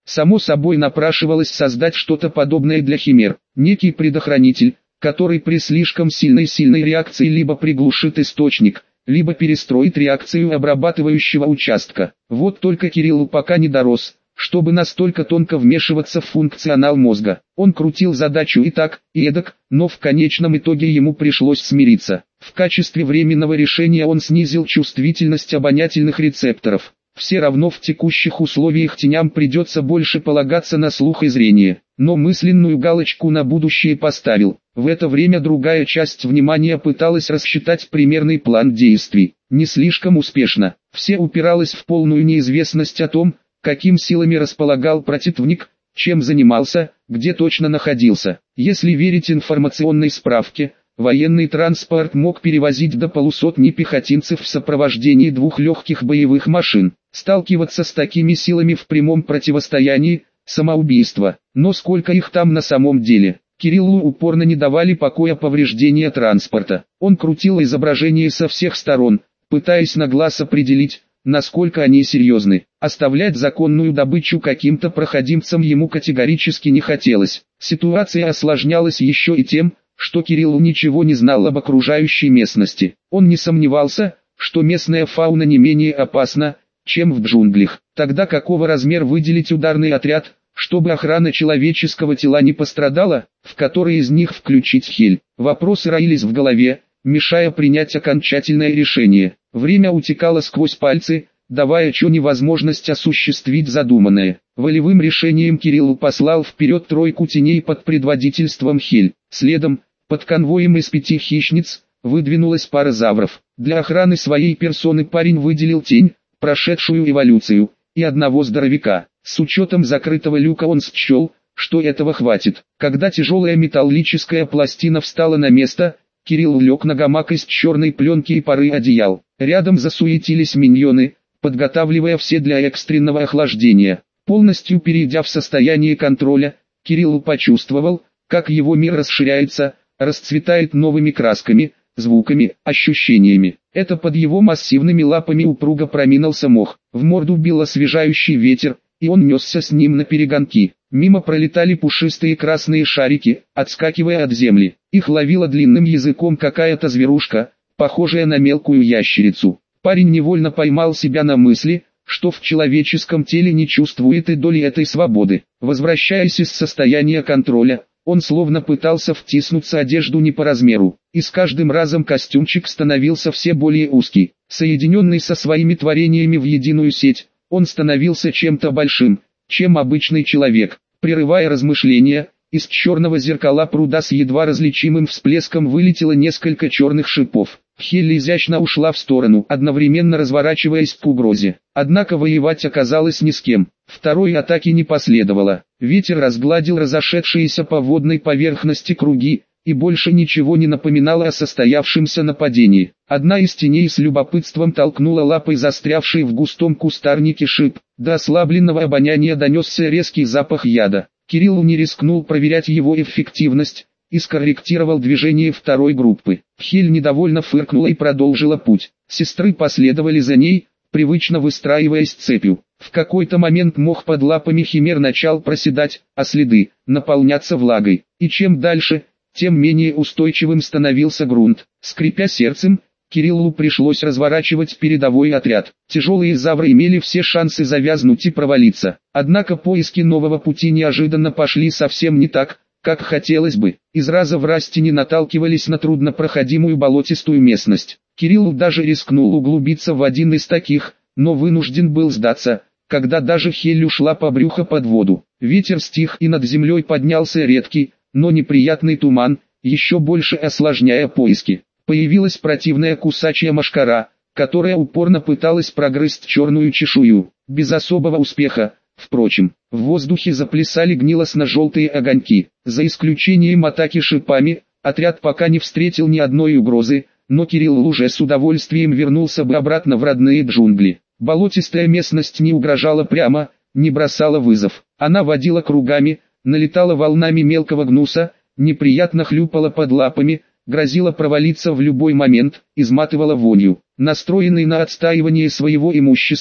Само собой напрашивалось создать что-то подобное для химер, некий предохранитель, который при слишком сильной реакции либо приглушит источник, либо перестроит реакцию обрабатывающего участка. Вот только Кириллу пока не дорос, чтобы настолько тонко вмешиваться в функционал мозга. Он крутил задачу и так, и эдак, но в конечном итоге ему пришлось смириться. В качестве временного решения он снизил чувствительность обонятельных рецепторов. Все равно в текущих условиях теням придется больше полагаться на слух и зрение. Но мысленную галочку на будущее поставил. В это время другая часть внимания пыталась рассчитать примерный план действий. Не слишком успешно. Все упиралось в полную неизвестность о том, каким силами располагал противник, чем занимался, где точно находился. Если верить информационной справке, военный транспорт мог перевозить до полусотни пехотинцев в сопровождении 2 легких боевых машин. Сталкиваться с такими силами в прямом противостоянии – самоубийство. Но сколько их там на самом деле? Кириллу упорно не давали покоя повреждения транспорта. Он крутил изображение со всех сторон, пытаясь на глаз определить, насколько они серьезны. Оставлять законную добычу каким-то проходимцам ему категорически не хотелось. Ситуация осложнялась еще и тем, что Кирилл ничего не знал об окружающей местности. Он не сомневался, что местная фауна не менее опасна, чем в джунглях. Тогда какого размера выделить ударный отряд, чтобы охрана человеческого тела не пострадала, в который из них включить Хель? Вопросы роились в голове, мешая принять окончательное решение. Время утекало сквозь пальцы, давая Чоне возможность осуществить задуманное. Волевым решением Кирилл послал вперед 3 теней под предводительством Хель. Следом, под конвоем из 5 хищниц, выдвинулась пара завров. Для охраны своей персоны парень выделил тень, прошедшую эволюцию, и одного здоровяка. С учетом закрытого люка он счел, что этого хватит. Когда тяжелая металлическая пластина встала на место, Кирилл лег на гамак из черной пленки и пары одеял. Рядом засуетились миньоны, подготавливая все для экстренного охлаждения. Полностью перейдя в состояние контроля, Кирилл почувствовал, как его мир расширяется, расцветает новыми красками, звуками, ощущениями. Это под его массивными лапами упруго проминался мох. В морду бил освежающий ветер, и он несся с ним наперегонки. Мимо пролетали пушистые красные шарики, отскакивая от земли. Их ловила длинным языком какая-то зверушка, похожая на мелкую ящерицу. Парень невольно поймал себя на мысли, что в человеческом теле не чувствует и доли этой свободы. Возвращаясь из состояния контроля, он словно пытался втиснуться одежду не по размеру, и с каждым разом костюмчик становился все более узкий. Соединенный со своими творениями в единую сеть, он становился чем-то большим, чем обычный человек. Прерывая размышления, из черного зеркала пруда с едва различимым всплеском вылетело несколько черных шипов. Хель изящно ушла в сторону, одновременно разворачиваясь к угрозе. Однако воевать оказалось ни с кем. Второй атаки не последовало. Ветер разгладил разошедшиеся по водной поверхности круги, и больше ничего не напоминало о состоявшемся нападении. Одна из теней с любопытством толкнула лапой застрявший в густом кустарнике шип. До ослабленного обоняния донесся резкий запах яда. Кирилл не рискнул проверять его эффективность и скорректировал движение второй группы. Хель недовольно фыркнула и продолжила путь. Сестры последовали за ней, привычно выстраиваясь цепью. В какой-то момент мох под лапами химер начал проседать, а следы наполняться влагой. И чем дальше, тем менее устойчивым становился грунт. Скрипя сердцем, Кириллу пришлось разворачивать передовой отряд. Тяжелые завры имели все шансы завязнуть и провалиться. Однако поиски нового пути неожиданно пошли совсем не так, как хотелось бы. Из раза в раз тени наталкивались на труднопроходимую болотистую местность. Кирилл даже рискнул углубиться в один из таких, но вынужден был сдаться, когда даже Хель ушла по брюхо под воду. Ветер стих и над землей поднялся редкий, но неприятный туман, еще больше осложняя поиски. Появилась противная кусачая мошкара, которая упорно пыталась прогрызть черную чешую. Без особого успеха, впрочем. В воздухе заплясали гнилостно-желтые огоньки. За исключением атаки шипами, отряд пока не встретил ни одной угрозы, но Кирилл уже с удовольствием вернулся бы обратно в родные джунгли. Болотистая местность не угрожала прямо, не бросала вызов. Она водила кругами, налетала волнами мелкого гнуса, неприятно хлюпала под лапами, грозила провалиться в любой момент, изматывала вонью. Настроенный на отстаивание своего имущества,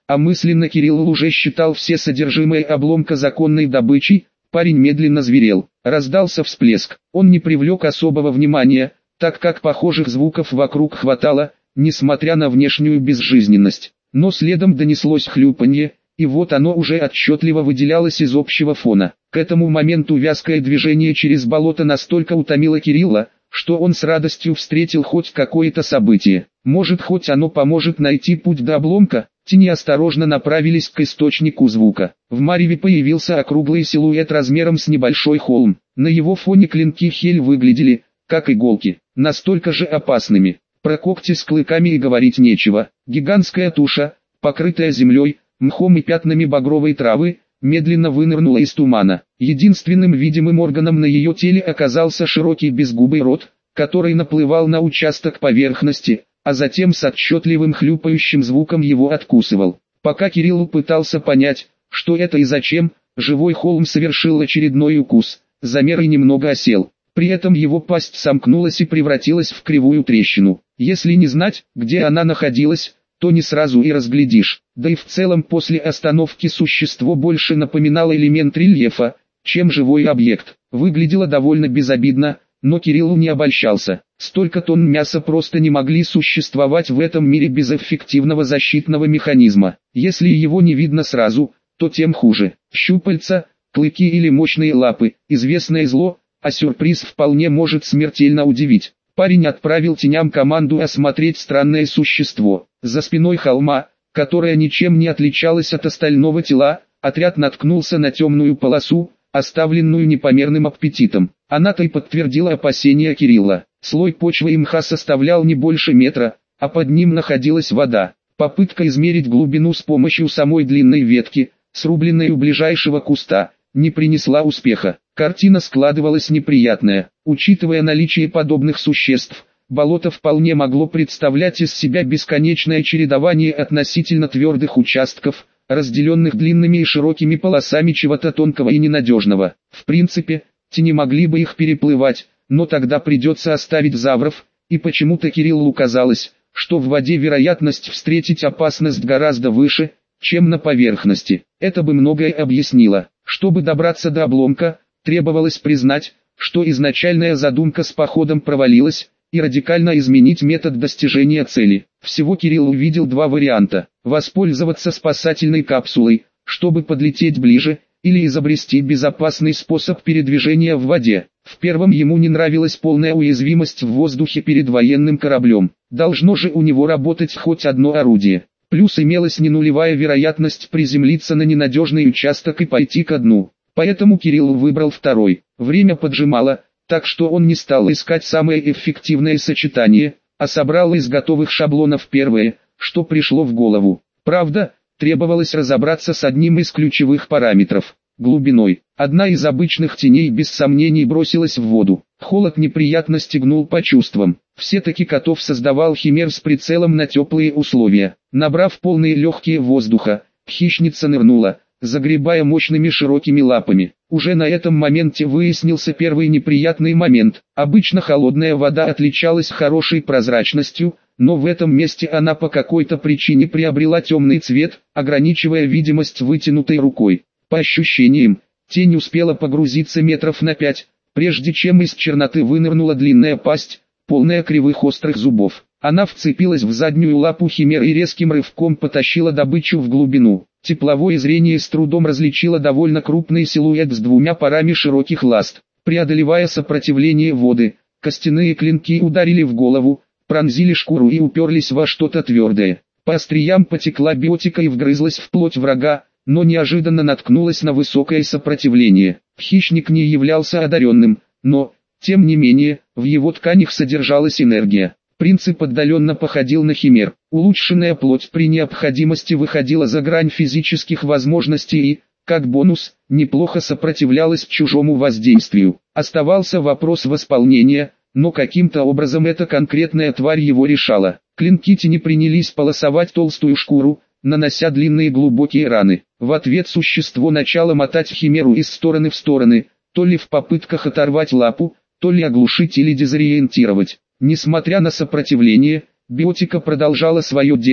а мысленно Кирилл уже считал все содержимое обломка законной добычей. Парень медленно зверел. Раздался всплеск. Он не привлек особого внимания, так как похожих звуков вокруг хватало, несмотря на внешнюю безжизненность. Но следом донеслось хлюпанье, и вот оно уже отчетливо выделялось из общего фона. К этому моменту вязкое движение через болото настолько утомило Кирилла, что он с радостью встретил хоть какое-то событие. Может, хоть оно поможет найти путь до обломка? Тени осторожно направились к источнику звука. В мареве появился округлый силуэт размером с небольшой холм. На его фоне клинки Хель выглядели, как иголки, настолько же опасными. Про когти с клыками и говорить нечего. Гигантская туша, покрытая землей, мхом и пятнами багровой травы, медленно вынырнула из тумана. Единственным видимым органом на ее теле оказался широкий безгубый рот, который наплывал на участок поверхности, а затем с отчетливым хлюпающим звуком его откусывал. Пока Кирилл пытался понять, что это и зачем, живой холм совершил очередной укус, замер и немного осел. При этом его пасть сомкнулась и превратилась в кривую трещину. Если не знать, где она находилась, то не сразу и разглядишь. Да и в целом после остановки существо больше напоминало элемент рельефа, чем живой объект. Выглядело довольно безобидно, но Кириллу не обольщался. Столько тонн мяса просто не могли существовать в этом мире без эффективного защитного механизма. Если его не видно сразу, то тем хуже. Щупальца, клыки или мощные лапы – известное зло, а сюрприз вполне может смертельно удивить. Парень отправил теням команду осмотреть странное существо. За спиной холма, которая ничем не отличалась от остального тела, отряд наткнулся на темную полосу, оставленную непомерным аппетитом. Она-то и подтвердила опасения Кирилла. Слой почвы и мха составлял не больше метра, а под ним находилась вода. Попытка измерить глубину с помощью самой длинной ветки, срубленной у ближайшего куста, не принесла успеха. Картина складывалась неприятная. Учитывая наличие подобных существ, болото вполне могло представлять из себя бесконечное чередование относительно твердых участков, разделенных длинными и широкими полосами чего-то тонкого и ненадежного. В принципе, тени могли бы их переплывать, но тогда придется оставить завров, и почему-то Кириллу казалось, что в воде вероятность встретить опасность гораздо выше, чем на поверхности. Это бы многое объяснило. Чтобы добраться до обломка, требовалось признать, что изначальная задумка с походом провалилась, и радикально изменить метод достижения цели. Всего Кирилл увидел два варианта: воспользоваться спасательной капсулой, чтобы подлететь ближе, или изобрести безопасный способ передвижения в воде. В первом ему не нравилась полная уязвимость в воздухе перед военным кораблем. Должно же у него работать хоть одно орудие. Плюс имелась не нулевая вероятность приземлиться на ненадежный участок и пойти ко дну. Поэтому Кирилл выбрал второй. Время поджимало, так что он не стал искать самое эффективное сочетание, а собрал из готовых шаблонов первое, что пришло в голову. Правда, требовалось разобраться с одним из ключевых параметров – глубиной. Одна из обычных теней без сомнений бросилась в воду. Холод неприятно стегнул по чувствам. Все-таки Котов создавал химер с прицелом на теплые условия. Набрав полные легкие воздуха, хищница нырнула, загребая мощными широкими лапами. Уже на этом моменте выяснился первый неприятный момент. Обычно холодная вода отличалась хорошей прозрачностью, но в этом месте она по какой-то причине приобрела темный цвет, ограничивая видимость вытянутой рукой. По ощущениям, тень успела погрузиться метров на 5, прежде чем из черноты вынырнула длинная пасть, полная кривых острых зубов. Она вцепилась в заднюю лапу химеры и резким рывком потащила добычу в глубину. Тепловое зрение с трудом различило довольно крупный силуэт с двумя парами широких ласт. Преодолевая сопротивление воды, костяные клинки ударили в голову, пронзили шкуру и уперлись во что-то твердое. По остриям потекла биотика и вгрызлась в плоть врага, но неожиданно наткнулась на высокое сопротивление. Хищник не являлся одаренным, но, тем не менее, в его тканях содержалась энергия. Принцип отдаленно походил на химер. Улучшенная плоть при необходимости выходила за грань физических возможностей и, как бонус, неплохо сопротивлялась чужому воздействию. Оставался вопрос восполнения, но каким-то образом эта конкретная тварь его решала. Клинки тени принялись полосовать толстую шкуру, нанося длинные глубокие раны. В ответ существо начало мотать химеру из стороны в стороны, то ли в попытках оторвать лапу, то ли оглушить или дезориентировать. Несмотря на сопротивление, биотика продолжала свое дело,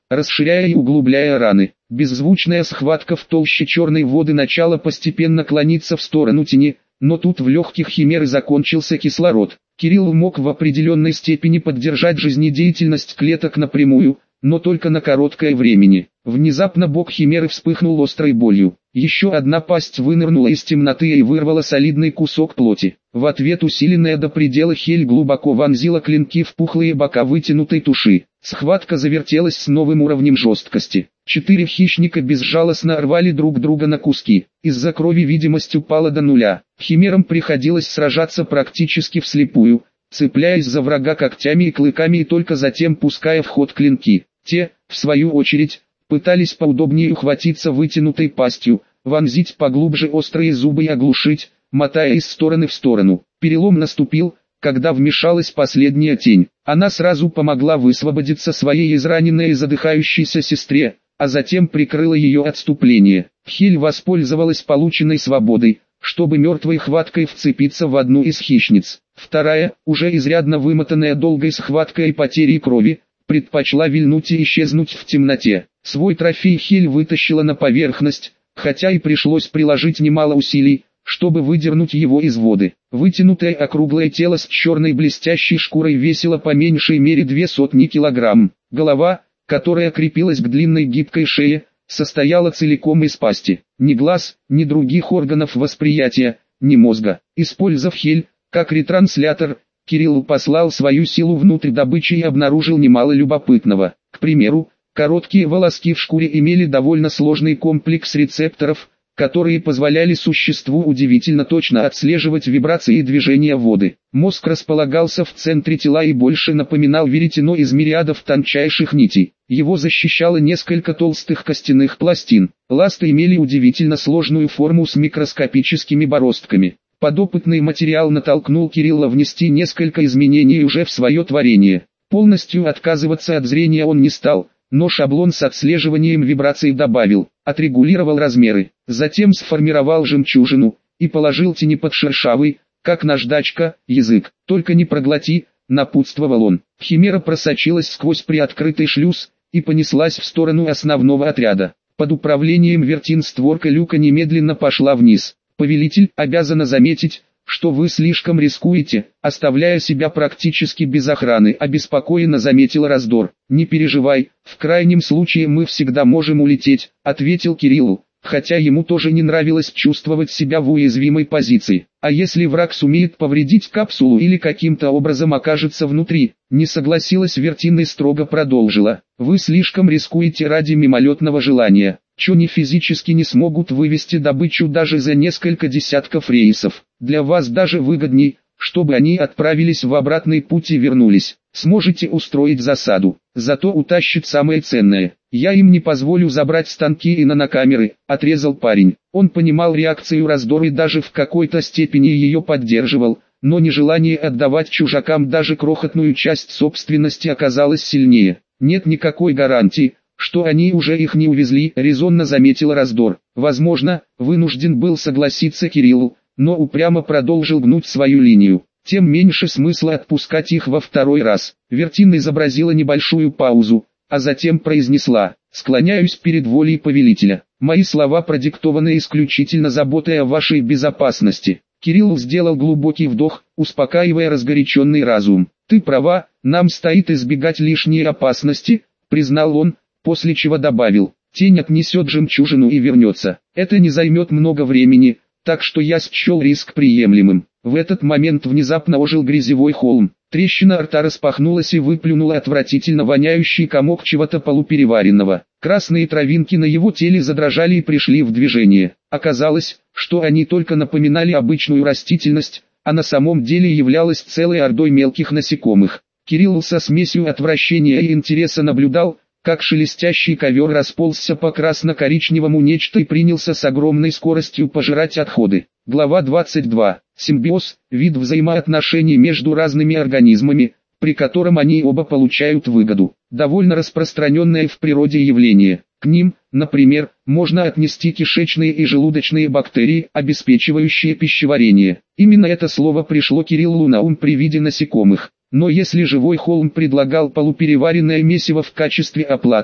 расширяя и углубляя раны. Беззвучная схватка в толще черной воды начала постепенно клониться в сторону тени, но тут в легких химеры закончился кислород. Кирилл мог в определенной степени поддержать жизнедеятельность клеток напрямую, но только на короткое времени. Внезапно бок химеры вспыхнул острой болью. Еще одна пасть вынырнула из темноты и вырвала солидный кусок плоти. В ответ усиленная до предела Хель глубоко вонзила клинки в пухлые бока вытянутой туши. Схватка завертелась с новым уровнем жесткости. 4 хищника безжалостно рвали друг друга на куски. Из-за крови видимость упала до нуля. Химерам приходилось сражаться практически вслепую, цепляясь за врага когтями и клыками и только затем пуская в ход клинки. Те, в свою очередь, пытались поудобнее ухватиться вытянутой пастью, вонзить поглубже острые зубы и оглушить, мотая из стороны в сторону. Перелом наступил, когда вмешалась последняя тень. Она сразу помогла высвободиться своей израненной и задыхающейся сестре, а затем прикрыла ее отступление. Хель воспользовалась полученной свободой, чтобы мертвой хваткой вцепиться в одну из хищниц. Вторая, уже изрядно вымотанная долгой схваткой и потерей крови, предпочла вильнуть и исчезнуть в темноте. Свой трофей Хель вытащила на поверхность, хотя и пришлось приложить немало усилий, чтобы выдернуть его из воды. Вытянутое округлое тело с черной блестящей шкурой весило по меньшей мере 200 килограмм. Голова, которая крепилась к длинной гибкой шее, состояла целиком из пасти. Ни глаз, ни других органов восприятия, ни мозга. Использовав Хель как ретранслятор, Кирилл послал свою силу внутрь добычи и обнаружил немало любопытного. К примеру, короткие волоски в шкуре имели довольно сложный комплекс рецепторов, которые позволяли существу удивительно точно отслеживать вибрации и движения воды. Мозг располагался в центре тела и больше напоминал веретено из мириадов тончайших нитей. Его защищало несколько толстых костяных пластин. Ласты имели удивительно сложную форму с микроскопическими бороздками. Подопытный материал натолкнул Кирилла внести несколько изменений уже в свое творение. Полностью отказываться от зрения он не стал, но шаблон с отслеживанием вибраций добавил, отрегулировал размеры, затем сформировал жемчужину и положил тени под шершавый, как наждачка, язык. «Только не проглоти», — напутствовал он. Химера просочилась сквозь приоткрытый шлюз и понеслась в сторону основного отряда. Под управлением Вертин створка люка немедленно пошла вниз. «Повелитель, обязана заметить, что вы слишком рискуете, оставляя себя практически без охраны», — обеспокоенно заметил Раздор. «Не переживай, в крайнем случае мы всегда можем улететь», — ответил Кириллу, хотя ему тоже не нравилось чувствовать себя в уязвимой позиции. «А если враг сумеет повредить капсулу или каким-то образом окажется внутри?» Не согласилась Вертин и строго продолжила. «Вы слишком рискуете ради мимолетного желания. Чони физически не смогут вывести добычу даже за несколько десятков рейсов. Для вас даже выгодней, чтобы они отправились в обратный путь и вернулись. Сможете устроить засаду, зато утащит самое ценное. Я им не позволю забрать станки и нанокамеры», — отрезал парень. Он понимал реакцию Раздора и даже в какой-то степени ее поддерживал, но нежелание отдавать чужакам даже крохотную часть собственности оказалось сильнее. «Нет никакой гарантии, что они уже их не увезли», — резонно заметил Раздор. Возможно, вынужден был согласиться Кирилл, но упрямо продолжил гнуть свою линию. Тем меньше смысла отпускать их во второй раз. Вертин изобразила небольшую паузу, а затем произнесла: «Склоняюсь перед волей повелителя. Мои слова продиктованы исключительно заботой о вашей безопасности». Кирилл сделал глубокий вдох, успокаивая разгоряченный разум. «Ты права, нам стоит избегать лишней опасности», — признал он, после чего добавил: «Тень отнесет жемчужину и вернется. Это не займет много времени, так что я счел риск приемлемым». В этот момент внезапно ожил грязевой холм. Трещина рта распахнулась и выплюнула отвратительно воняющий комок чего-то полупереваренного. Красные травинки на его теле задрожали и пришли в движение. Оказалось, что они только напоминали обычную растительность, а на самом деле являлась целой ордой мелких насекомых. Кирилл со смесью отвращения и интереса наблюдал, как шелестящий ковер расползся по красно-коричневому нечто и принялся с огромной скоростью пожирать отходы. Глава 22. Симбиоз – вид взаимоотношений между разными организмами, при котором они оба получают выгоду. Довольно распространенное в природе явление. К ним, например, можно отнести кишечные и желудочные бактерии, обеспечивающие пищеварение. Именно это слово пришло Кириллу на ум при виде насекомых. Но если живой холм предлагал полупереваренное месиво в качестве оплаты,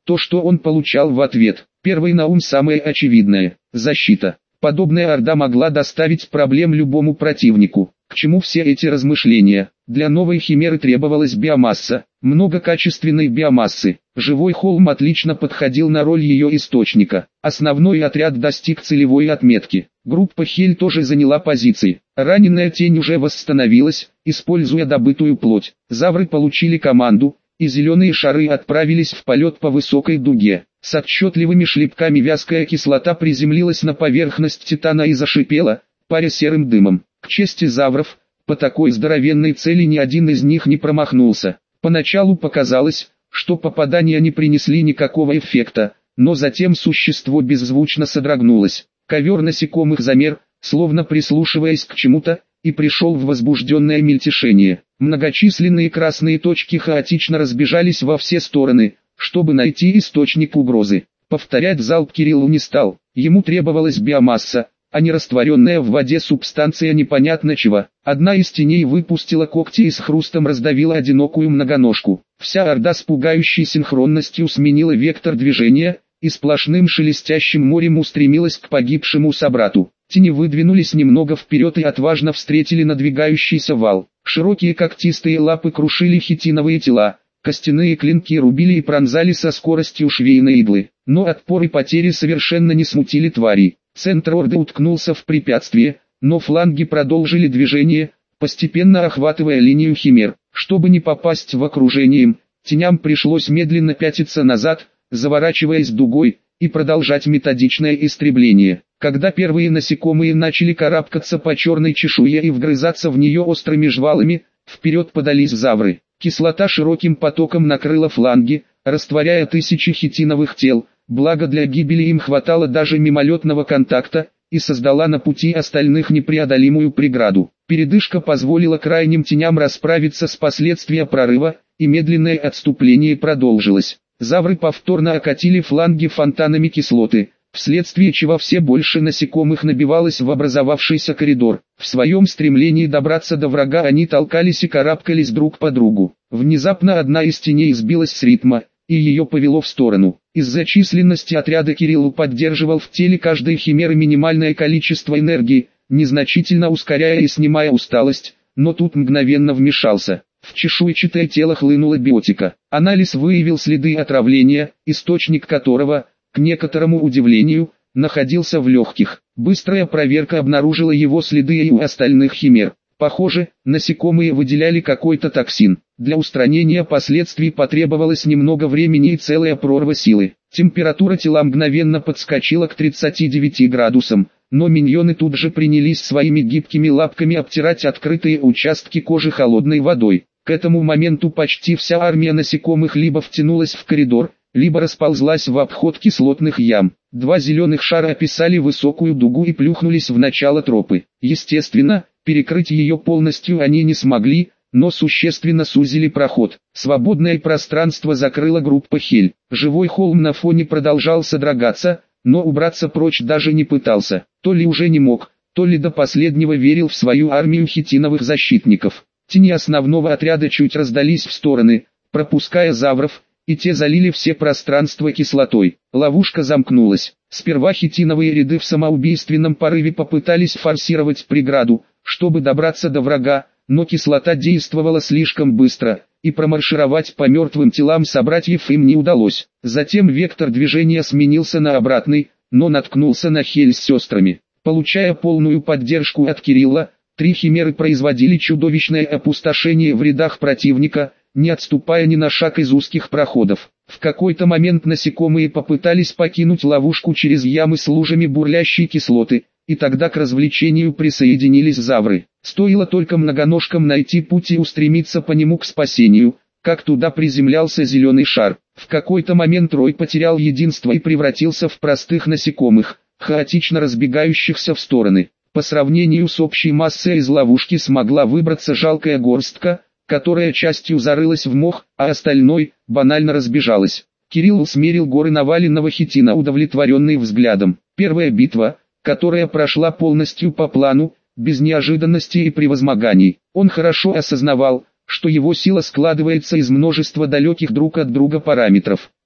То, что он получал в ответ. Первый на ум самое очевидное – защита. Подобная орда могла доставить проблем любому противнику. К чему все эти размышления? Для новой химеры требовалась биомасса, много качественной биомассы. Живой холм отлично подходил на роль ее источника. Основной отряд достиг целевой отметки. Группа Хель тоже заняла позиции. Раненая тень уже восстановилась, используя добытую плоть. Завры получили команду, и зеленые шары отправились в полет по высокой дуге. С отчетливыми шлепками вязкая кислота приземлилась на поверхность Титана и зашипела, паря серым дымом. К чести завров, по такой здоровенной цели ни один из них не промахнулся. Поначалу показалось, что попадания не принесли никакого эффекта, но затем существо беззвучно содрогнулось. Ковер насекомых замер, словно прислушиваясь к чему-то, и пришел в возбужденное мельтешение. Многочисленные красные точки хаотично разбежались во все стороны, чтобы найти источник угрозы. Повторять залп Кириллу не стал, ему требовалась биомасса, а не растворенная в воде субстанция непонятно чего. Одна из теней выпустила когти и с хрустом раздавила одинокую многоножку. Вся орда с пугающей синхронностью сменила вектор движения, и сплошным шелестящим морем устремилась к погибшему собрату. Тени выдвинулись немного вперед и отважно встретили надвигающийся вал. Широкие когтистые лапы крушили хитиновые тела, костяные клинки рубили и пронзали со скоростью швейной иглы. Но отпор и потери совершенно не смутили тварей. Центр орды уткнулся в препятствие, но фланги продолжили движение, постепенно охватывая линию химер. Чтобы не попасть в окружение им, теням пришлось медленно пятиться назад, заворачиваясь дугой, и продолжать методичное истребление. Когда первые насекомые начали карабкаться по черной чешуе и вгрызаться в нее острыми жвалами, вперед подались завры. Кислота широким потоком накрыла фланги, растворяя тысячи хитиновых тел, благо для гибели им хватало даже мимолетного контакта, и создала на пути остальных непреодолимую преграду. Передышка позволила крайним теням расправиться с последствиями прорыва, и медленное отступление продолжилось. Завры повторно окатили фланги фонтанами кислоты, вследствие чего все больше насекомых набивалось в образовавшийся коридор. В своем стремлении добраться до врага они толкались и карабкались друг по другу. Внезапно одна из теней сбилась с ритма, и ее повело в сторону. Из-за численности отряда Кириллу поддерживал в теле каждой химеры минимальное количество энергии, незначительно ускоряя и снимая усталость, но тут мгновенно вмешался. В чешуйчатое тело хлынула биотика. Анализ выявил следы отравления, источник которого, к некоторому удивлению, находился в легких. Быстрая проверка обнаружила его следы и у остальных химер. Похоже, насекомые выделяли какой-то токсин. Для устранения последствий потребовалось немного времени и целая прорва силы. Температура тела мгновенно подскочила к 39 градусам, но миньоны тут же принялись своими гибкими лапками обтирать открытые участки кожи холодной водой. К этому моменту почти вся армия насекомых либо втянулась в коридор, либо расползлась в обход кислотных ям. Два зеленых шара описали высокую дугу и плюхнулись в начало тропы. Естественно, перекрыть ее полностью они не смогли, но существенно сузили проход. Свободное пространство закрыла группа Хель. Живой холм на фоне продолжал содрогаться, но убраться прочь даже не пытался. То ли уже не мог, то ли до последнего верил в свою армию хитиновых защитников. Тени основного отряда чуть раздались в стороны, пропуская завров, и те залили все пространства кислотой. Ловушка замкнулась. Сперва хитиновые ряды в самоубийственном порыве попытались форсировать преграду, чтобы добраться до врага, но кислота действовала слишком быстро, и промаршировать по мертвым телам собратьев им не удалось. Затем вектор движения сменился на обратный, но наткнулся на Хель с сестрами. Получая полную поддержку от Кирилла, три химеры производили чудовищное опустошение в рядах противника, не отступая ни на шаг из узких проходов. В какой-то момент насекомые попытались покинуть ловушку через ямы с лужами бурлящей кислоты, и тогда к развлечению присоединились завры. Стоило только многоножкам найти путь и устремиться по нему к спасению, как туда приземлялся зеленый шар. В какой-то момент рой потерял единство и превратился в простых насекомых, хаотично разбегающихся в стороны. По сравнению с общей массой из ловушки смогла выбраться жалкая горстка, которая частью зарылась в мох, а остальной банально разбежалась. Кирилл смерил горы наваленного хитина удовлетворенный взглядом. Первая битва, которая прошла полностью по плану, без неожиданностей и превозмоганий. Он хорошо осознавал, что его сила складывается из множества далеких друг от друга параметров.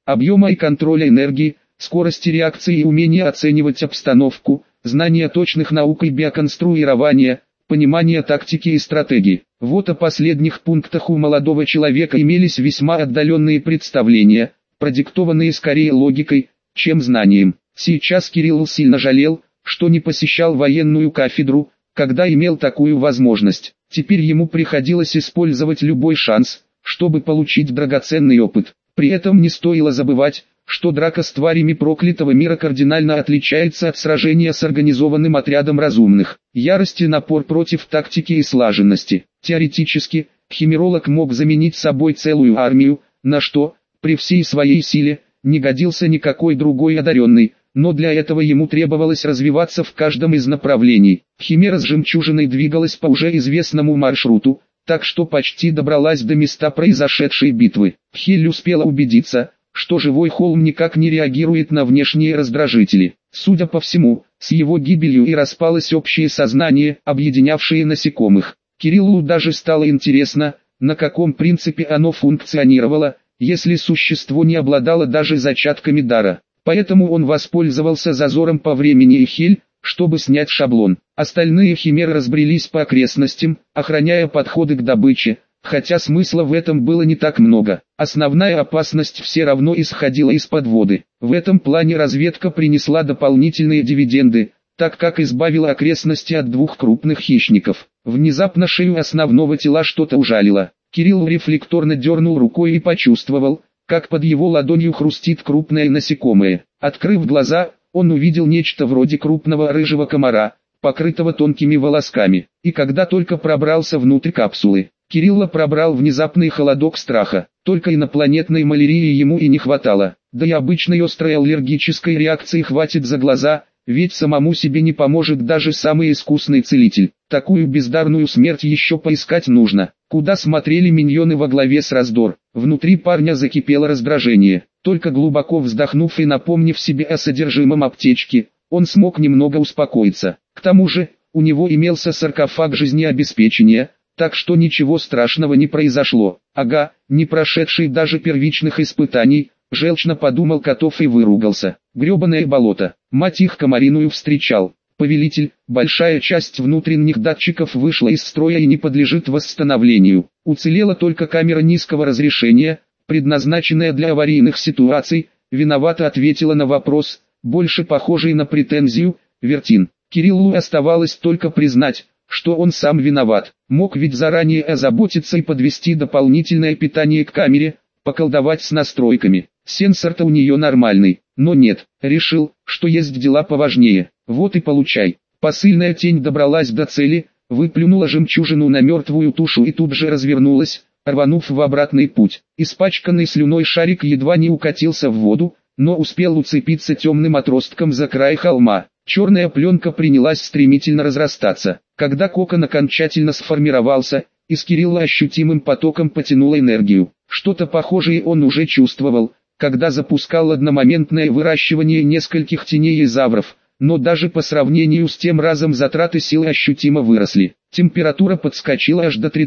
объема и контроля энергии, скорости реакции и умения оценивать обстановку, знания точных наук и биоконструирования, понимание тактики и стратегии. Вот о последних пунктах у молодого человека имелись весьма отдаленные представления, продиктованные скорее логикой, чем знанием. Сейчас Кирилл сильно жалел, что не посещал военную кафедру, когда имел такую возможность. Теперь ему приходилось использовать любой шанс, чтобы получить драгоценный опыт. При этом не стоило забывать, что драка с тварями проклятого мира кардинально отличается от сражения с организованным отрядом разумных. Ярость и напор против тактики и слаженности. Теоретически, химеролог мог заменить собой целую армию, на что, при всей своей силе, не годился никакой другой одаренный, но для этого ему требовалось развиваться в каждом из направлений. Химера с жемчужиной двигалась по уже известному маршруту, так что почти добралась до места произошедшей битвы. Хель успела убедиться, что живой холм никак не реагирует на внешние раздражители. Судя по всему, с его гибелью и распалось общее сознание, объединявшее насекомых. Кириллу даже стало интересно, на каком принципе оно функционировало, если существо не обладало даже зачатками дара. Поэтому он воспользовался зазором по времени и Хель, чтобы снять шаблон. Остальные химеры разбрелись по окрестностям, охраняя подходы к добыче, хотя смысла в этом было не так много. Основная опасность все равно исходила из-под воды. В этом плане разведка принесла дополнительные дивиденды, так как избавила окрестности от двух крупных хищников. Внезапно шею основного тела что-то ужалило. Кирилл рефлекторно дернул рукой и почувствовал, как под его ладонью хрустит крупное насекомое. Открыв глаза, он увидел нечто вроде крупного рыжего комара, покрытого тонкими волосками. И когда только пробрался внутрь капсулы, Кирилла пробрал внезапный холодок страха. Только инопланетной малярии ему и не хватало. Да и обычной острой аллергической реакции хватит за глаза, ведь самому себе не поможет даже самый искусный целитель. Такую бездарную смерть еще поискать нужно. Куда смотрели миньоны во главе с Раздор? Внутри парня закипело раздражение. Только глубоко вздохнув и напомнив себе о содержимом аптечки, он смог немного успокоиться. К тому же, у него имелся саркофаг жизнеобеспечения, так что ничего страшного не произошло. Ага, не прошедший даже первичных испытаний, желчно подумал Котов и выругался. Гребаное болото, мать их комариную встречал. Повелитель, большая часть внутренних датчиков вышла из строя и не подлежит восстановлению. Уцелела только камера низкого разрешения, предназначенная для аварийных ситуаций, виновато ответила на вопрос, больше похожий на претензию, Вертин. Кириллу оставалось только признать, что он сам виноват. Мог ведь заранее озаботиться и подвести дополнительное питание к камере, поколдовать с настройками. Сенсор-то у нее нормальный, но нет, решил, что есть дела поважнее. Вот и получай. Посыльная тень добралась до цели, выплюнула жемчужину на мертвую тушу и тут же развернулась, рванув в обратный путь. Испачканный слюной шарик едва не укатился в воду, но успел уцепиться темным отростком за край холма. Черная пленка принялась стремительно разрастаться. Когда кокон окончательно сформировался, из Кирилла ощутимым потоком потянуло энергию. Что-то похожее он уже чувствовал, когда запускал одномоментное выращивание нескольких теней и завров, но даже по сравнению с тем разом затраты силы ощутимо выросли. Температура подскочила аж до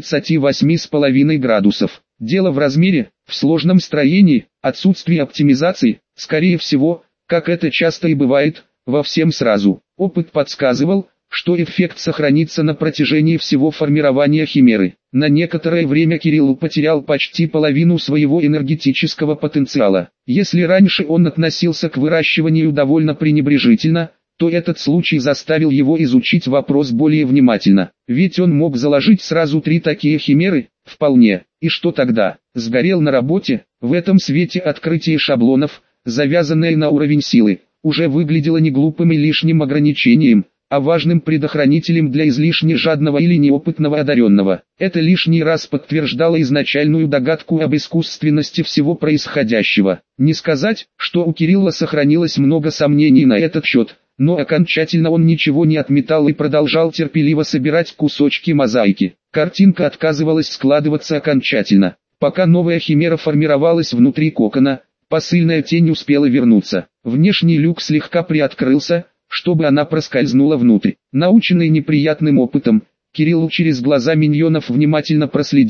38,5 градусов. Дело в размере, в сложном строении, отсутствии оптимизации, скорее всего, как это часто и бывает, во всем сразу. Опыт подсказывал, что эффект сохранится на протяжении всего формирования химеры. На некоторое время Кирилл потерял почти половину своего энергетического потенциала. Если раньше он относился к выращиванию довольно пренебрежительно, то этот случай заставил его изучить вопрос более внимательно. Ведь он мог заложить сразу 3 такие химеры, вполне. И что тогда? Сгорел на работе? В этом свете открытие шаблонов, завязанное на уровень силы, уже выглядело не глупым и лишним ограничением, а важным предохранителем для излишне жадного или неопытного одаренного. Это лишний раз подтверждало изначальную догадку об искусственности всего происходящего. Не сказать, что у Кирилла сохранилось много сомнений на этот счет, но окончательно он ничего не отметал и продолжал терпеливо собирать кусочки мозаики. Картинка отказывалась складываться окончательно. Пока новая химера формировалась внутри кокона, посыльная тень успела вернуться. Внешний люк слегка приоткрылся, чтобы она проскользнула внутрь. Наученный неприятным опытом, Кирилл через глаза миньонов внимательно проследил,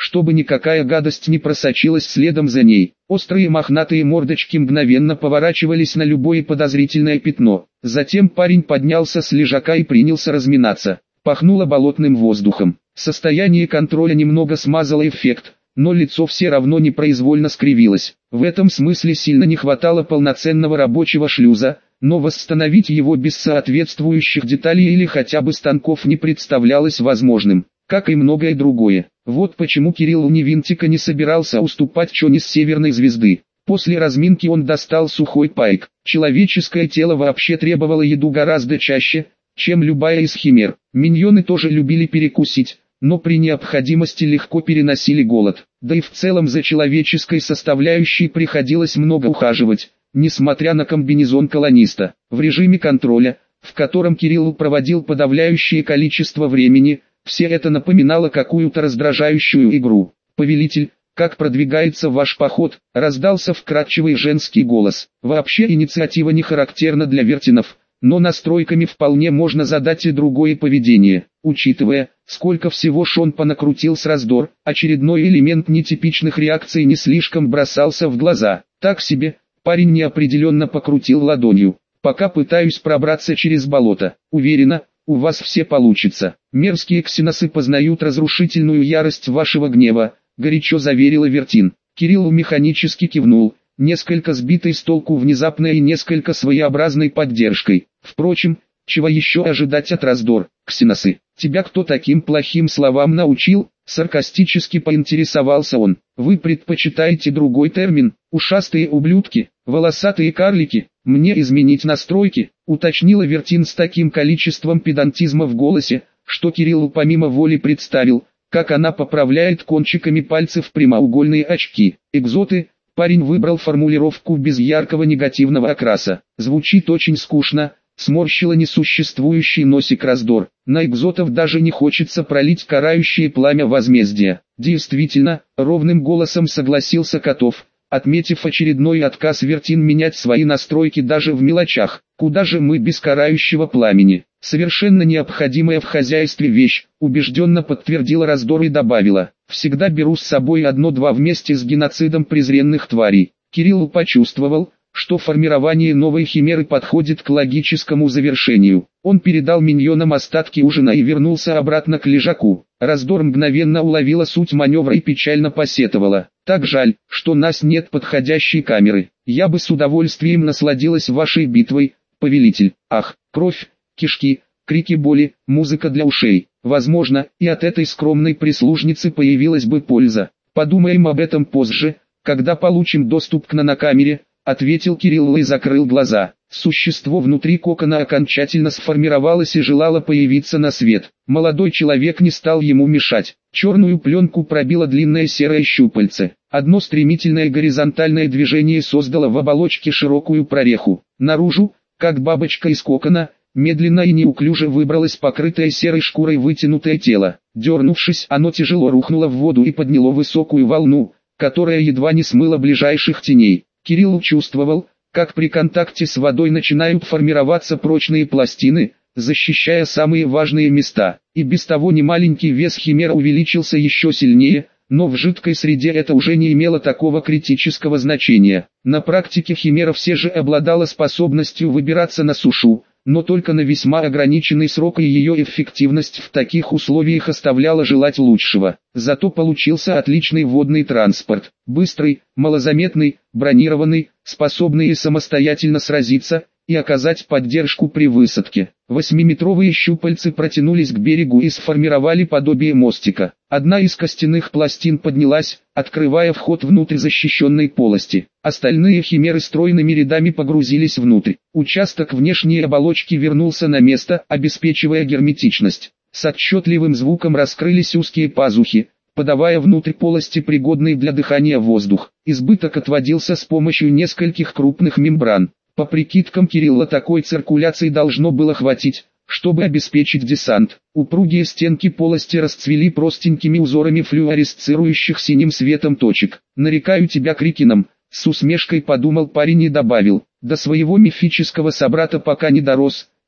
чтобы никакая гадость не просочилась следом за ней. Острые мохнатые мордочки мгновенно поворачивались на любое подозрительное пятно. Затем парень поднялся с лежака и принялся разминаться. Пахнуло болотным воздухом. Состояние контроля немного смазало эффект, но лицо все равно непроизвольно скривилось. В этом смысле сильно не хватало полноценного рабочего шлюза, но восстановить его без соответствующих деталей или хотя бы станков не представлялось возможным, как и многое другое. Вот почему Кирилл ни винтика не собирался уступать Чони с Северной Звезды. После разминки он достал сухой пайк. Человеческое тело вообще требовало еду гораздо чаще, чем любая из химер. Миньоны тоже любили перекусить, но при необходимости легко переносили голод. Да и в целом за человеческой составляющей приходилось много ухаживать, несмотря на комбинезон колониста. В режиме контроля, в котором Кирилл проводил подавляющее количество времени, все это напоминало какую-то раздражающую игру. «Повелитель, как продвигается ваш поход?» — раздался вкрадчивый женский голос. Вообще инициатива не характерна для вертинов, но настройками вполне можно задать и другое поведение. Учитывая, сколько всего Шон понакрутил с раздор, очередной элемент нетипичных реакций не слишком бросался в глаза. Так себе, парень неопределенно покрутил ладонью. «Пока пытаюсь пробраться через болото. Уверена, у вас все получится. Мерзкие ксеносы познают разрушительную ярость вашего гнева», — горячо заверила Вертин. Кирилл механически кивнул, несколько сбитый с толку внезапной и несколько своеобразной поддержкой. Впрочем, чего еще ожидать от раздор? «Ксеносы, тебя кто таким плохим словам научил?» — саркастически поинтересовался он. «Вы предпочитаете другой термин? Ушастые ублюдки, волосатые карлики? Мне изменить настройки?» — уточнила Вертин с таким количеством педантизма в голосе, что Кириллу помимо воли представил, как она поправляет кончиками пальцев прямоугольные очки. «Экзоты». Парень выбрал формулировку без яркого негативного окраса. «Звучит очень скучно», — сморщила несуществующий носик раздор. «На экзотов даже не хочется пролить карающее пламя возмездия». «Действительно», — ровным голосом согласился Котов, отметив очередной отказ Вертин менять свои настройки даже в мелочах. «Куда же мы без карающего пламени? Совершенно необходимая в хозяйстве вещь», — убежденно подтвердила раздор и добавила. «Всегда беру с собой 1-2 вместе с геноцидом презренных тварей». Кирилл почувствовал, что формирование новой химеры подходит к логическому завершению. Он передал миньонам остатки ужина и вернулся обратно к лежаку. Раздор мгновенно уловила суть маневра и печально посетовала. «Так жаль, что у нас нет подходящей камеры. Я бы с удовольствием насладилась вашей битвой, повелитель». «Ах, кровь, кишки, крики боли, музыка для ушей. Возможно, и от этой скромной прислужницы появилась бы польза. Подумаем об этом позже, когда получим доступ к нанокамере», — ответил Кирилл и закрыл глаза. Существо внутри кокона окончательно сформировалось и желало появиться на свет. Молодой человек не стал ему мешать. Черную пленку пробило длинное серое щупальце. Одно стремительное горизонтальное движение создало в оболочке широкую прореху. Наружу, как бабочка из кокона, медленно и неуклюже выбралось покрытое серой шкурой вытянутое тело. Дернувшись, оно тяжело рухнуло в воду и подняло высокую волну, которая едва не смыла ближайших теней. Кирилл чувствовал, как при контакте с водой начинают формироваться прочные пластины, защищая самые важные места. И без того немаленький вес химер увеличился еще сильнее, но в жидкой среде это уже не имело такого критического значения. На практике химера все же обладала способностью выбираться на сушу, но только на весьма ограниченный срок, и ее эффективность в таких условиях оставляла желать лучшего. Зато получился отличный водный транспорт, быстрый, малозаметный, бронированный, способный самостоятельно сразиться и оказать поддержку при высадке. 8-метровые щупальцы протянулись к берегу и сформировали подобие мостика. Одна из костяных пластин поднялась, открывая вход внутрь защищенной полости. Остальные химеры стройными рядами погрузились внутрь. Участок внешней оболочки вернулся на место, обеспечивая герметичность. С отчетливым звуком раскрылись узкие пазухи, подавая внутрь полости пригодный для дыхания воздух. Избыток отводился с помощью нескольких крупных мембран. По прикидкам Кирилла, такой циркуляции должно было хватить, чтобы обеспечить десант. Упругие стенки полости расцвели простенькими узорами флюоресцирующих синим светом точек. «Нарекаю тебя Крикином», — с усмешкой подумал парень и добавил. «До своего мифического собрата пока не дорос,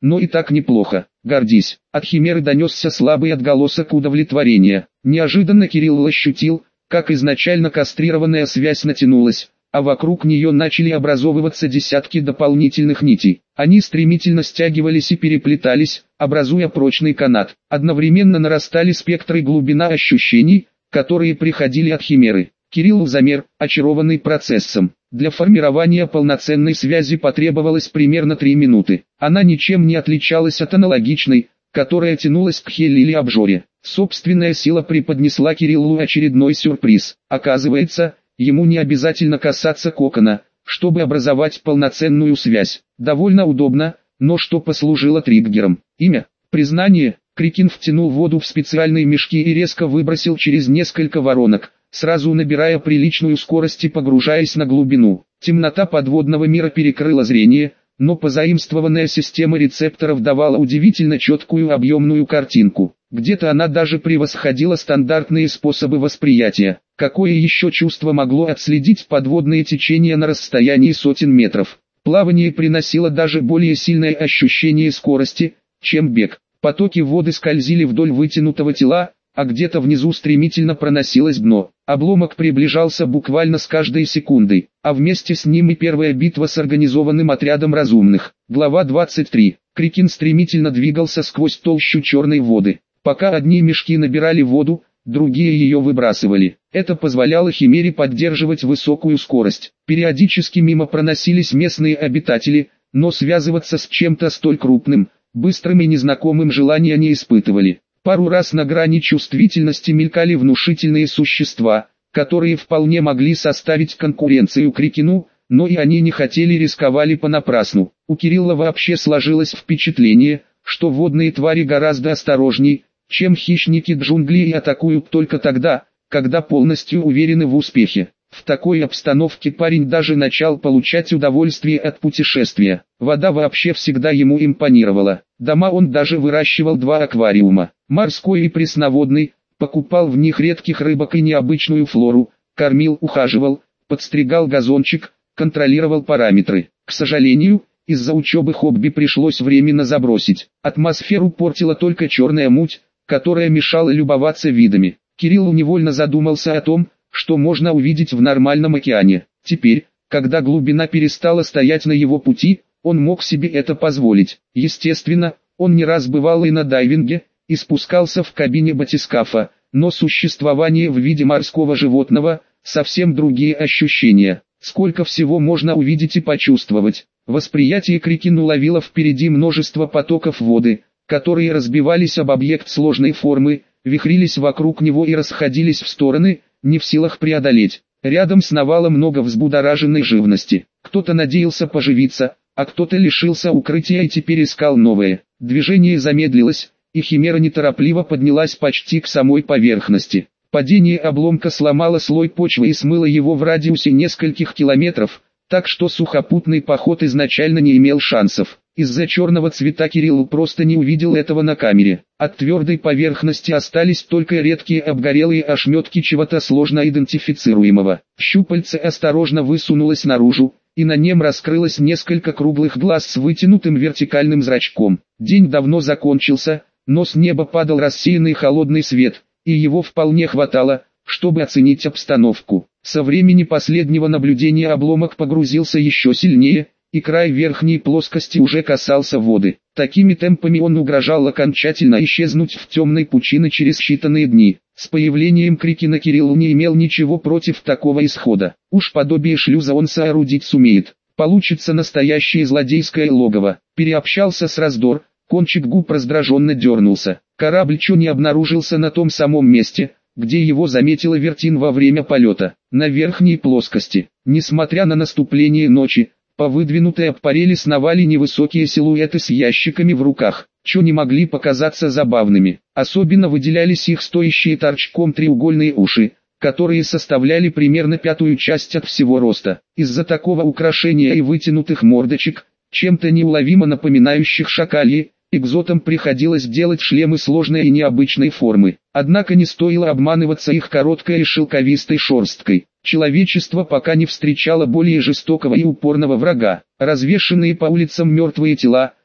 но и так неплохо. Гордись. От химеры донесся слабый отголосок удовлетворения. Неожиданно Кирилл ощутил, как изначально кастрированная связь натянулась, а вокруг нее начали образовываться десятки дополнительных нитей. Они стремительно стягивались и переплетались, образуя прочный канат. Одновременно нарастали спектр и глубина ощущений, которые приходили от химеры. Кирилл замер, очарованный процессом. Для формирования полноценной связи потребовалось примерно 3 минуты. Она ничем не отличалась от аналогичной, которая тянулась к Хелли или Обжоре. Собственная сила преподнесла Кириллу очередной сюрприз. Оказывается, ему не обязательно касаться кокона, чтобы образовать полноценную связь. Довольно удобно, но что послужило триггером? Имя? Признание? Крикин втянул воду в специальные мешки и резко выбросил через несколько воронок, сразу набирая приличную скорость и погружаясь на глубину. Темнота подводного мира перекрыла зрение, но позаимствованная система рецепторов давала удивительно четкую объемную картинку. Где-то она даже превосходила стандартные способы восприятия. Какое еще чувство могло отследить подводные течения на расстоянии сотен метров? Плавание приносило даже более сильное ощущение скорости, чем бег. Потоки воды скользили вдоль вытянутого тела, а где-то внизу стремительно проносилось дно. Обломок приближался буквально с каждой секундой, а вместе с ним и первая битва с организованным отрядом разумных. Глава 23. Крикин стремительно двигался сквозь толщу черной воды. Пока одни мешки набирали воду, другие ее выбрасывали. Это позволяло химере поддерживать высокую скорость. Периодически мимо проносились местные обитатели, но связываться с чем-то столь крупным, быстрым и незнакомым желания не испытывали. Пару раз на грани чувствительности мелькали внушительные существа, которые вполне могли составить конкуренцию Крикину, но и они не хотели рисковали понапрасну. У Кирилла вообще сложилось впечатление, что водные твари гораздо осторожней, чем хищники джунглей, и атакуют только тогда, когда полностью уверены в успехе. В такой обстановке парень даже начал получать удовольствие от путешествия. Вода вообще всегда ему импонировала. Дома он даже выращивал 2 аквариума, морской и пресноводный, покупал в них редких рыбок и необычную флору, кормил, ухаживал, подстригал газончик, контролировал параметры. К сожалению, из-за учебы хобби пришлось временно забросить. Атмосферу портила только черная муть, которая мешала любоваться видами. Кирилл невольно задумался о том, что можно увидеть в нормальном океане. Теперь, когда глубина перестала стоять на его пути, он мог себе это позволить. Естественно, он не раз бывал и на дайвинге, и спускался в кабине батискафа, но существование в виде морского животного – совсем другие ощущения. Сколько всего можно увидеть и почувствовать. Восприятие Крикин уловило впереди множество потоков воды, которые разбивались об объект сложной формы, вихрились вокруг него и расходились в стороны, не в силах преодолеть. Рядом сновало много взбудораженной живности. Кто-то надеялся поживиться, а кто-то лишился укрытия и теперь искал новое. Движение замедлилось, и химера неторопливо поднялась почти к самой поверхности. Падение обломка сломало слой почвы и смыло его в радиусе нескольких километров, так что сухопутный поход изначально не имел шансов. Из-за черного цвета Кирилл просто не увидел этого на камере. От твердой поверхности остались только редкие обгорелые ошметки чего-то сложно идентифицируемого. Щупальце осторожно высунулось наружу, и на нем раскрылось несколько круглых глаз с вытянутым вертикальным зрачком. День давно закончился, но с неба падал рассеянный холодный свет, и его вполне хватало, чтобы оценить обстановку. Со времени последнего наблюдения обломок погрузился еще сильнее, и край верхней плоскости уже касался воды. Такими темпами он угрожал окончательно исчезнуть в темной пучине через считанные дни. С появлением Крикина Кирилл не имел ничего против такого исхода. Уж подобие шлюза он соорудить сумеет. Получится настоящее злодейское логово. Переобщался с раздор, кончик губ раздраженно дернулся. Корабль чё не обнаружился на том самом месте, где его заметила Вертин во время полета. На верхней плоскости, несмотря на наступление ночи, по выдвинутой аппарели сновали невысокие силуэты с ящиками в руках, что не могли показаться забавными. Особенно выделялись их стоящие торчком треугольные уши, которые составляли примерно 1/5 часть от всего роста. Из-за такого украшения и вытянутых мордочек, чем-то неуловимо напоминающих шакальи, экзотам приходилось делать шлемы сложной и необычной формы. Однако не стоило обманываться их короткой и шелковистой шерсткой. Человечество пока не встречало более жестокого и упорного врага. Развешанные по улицам мертвые тела,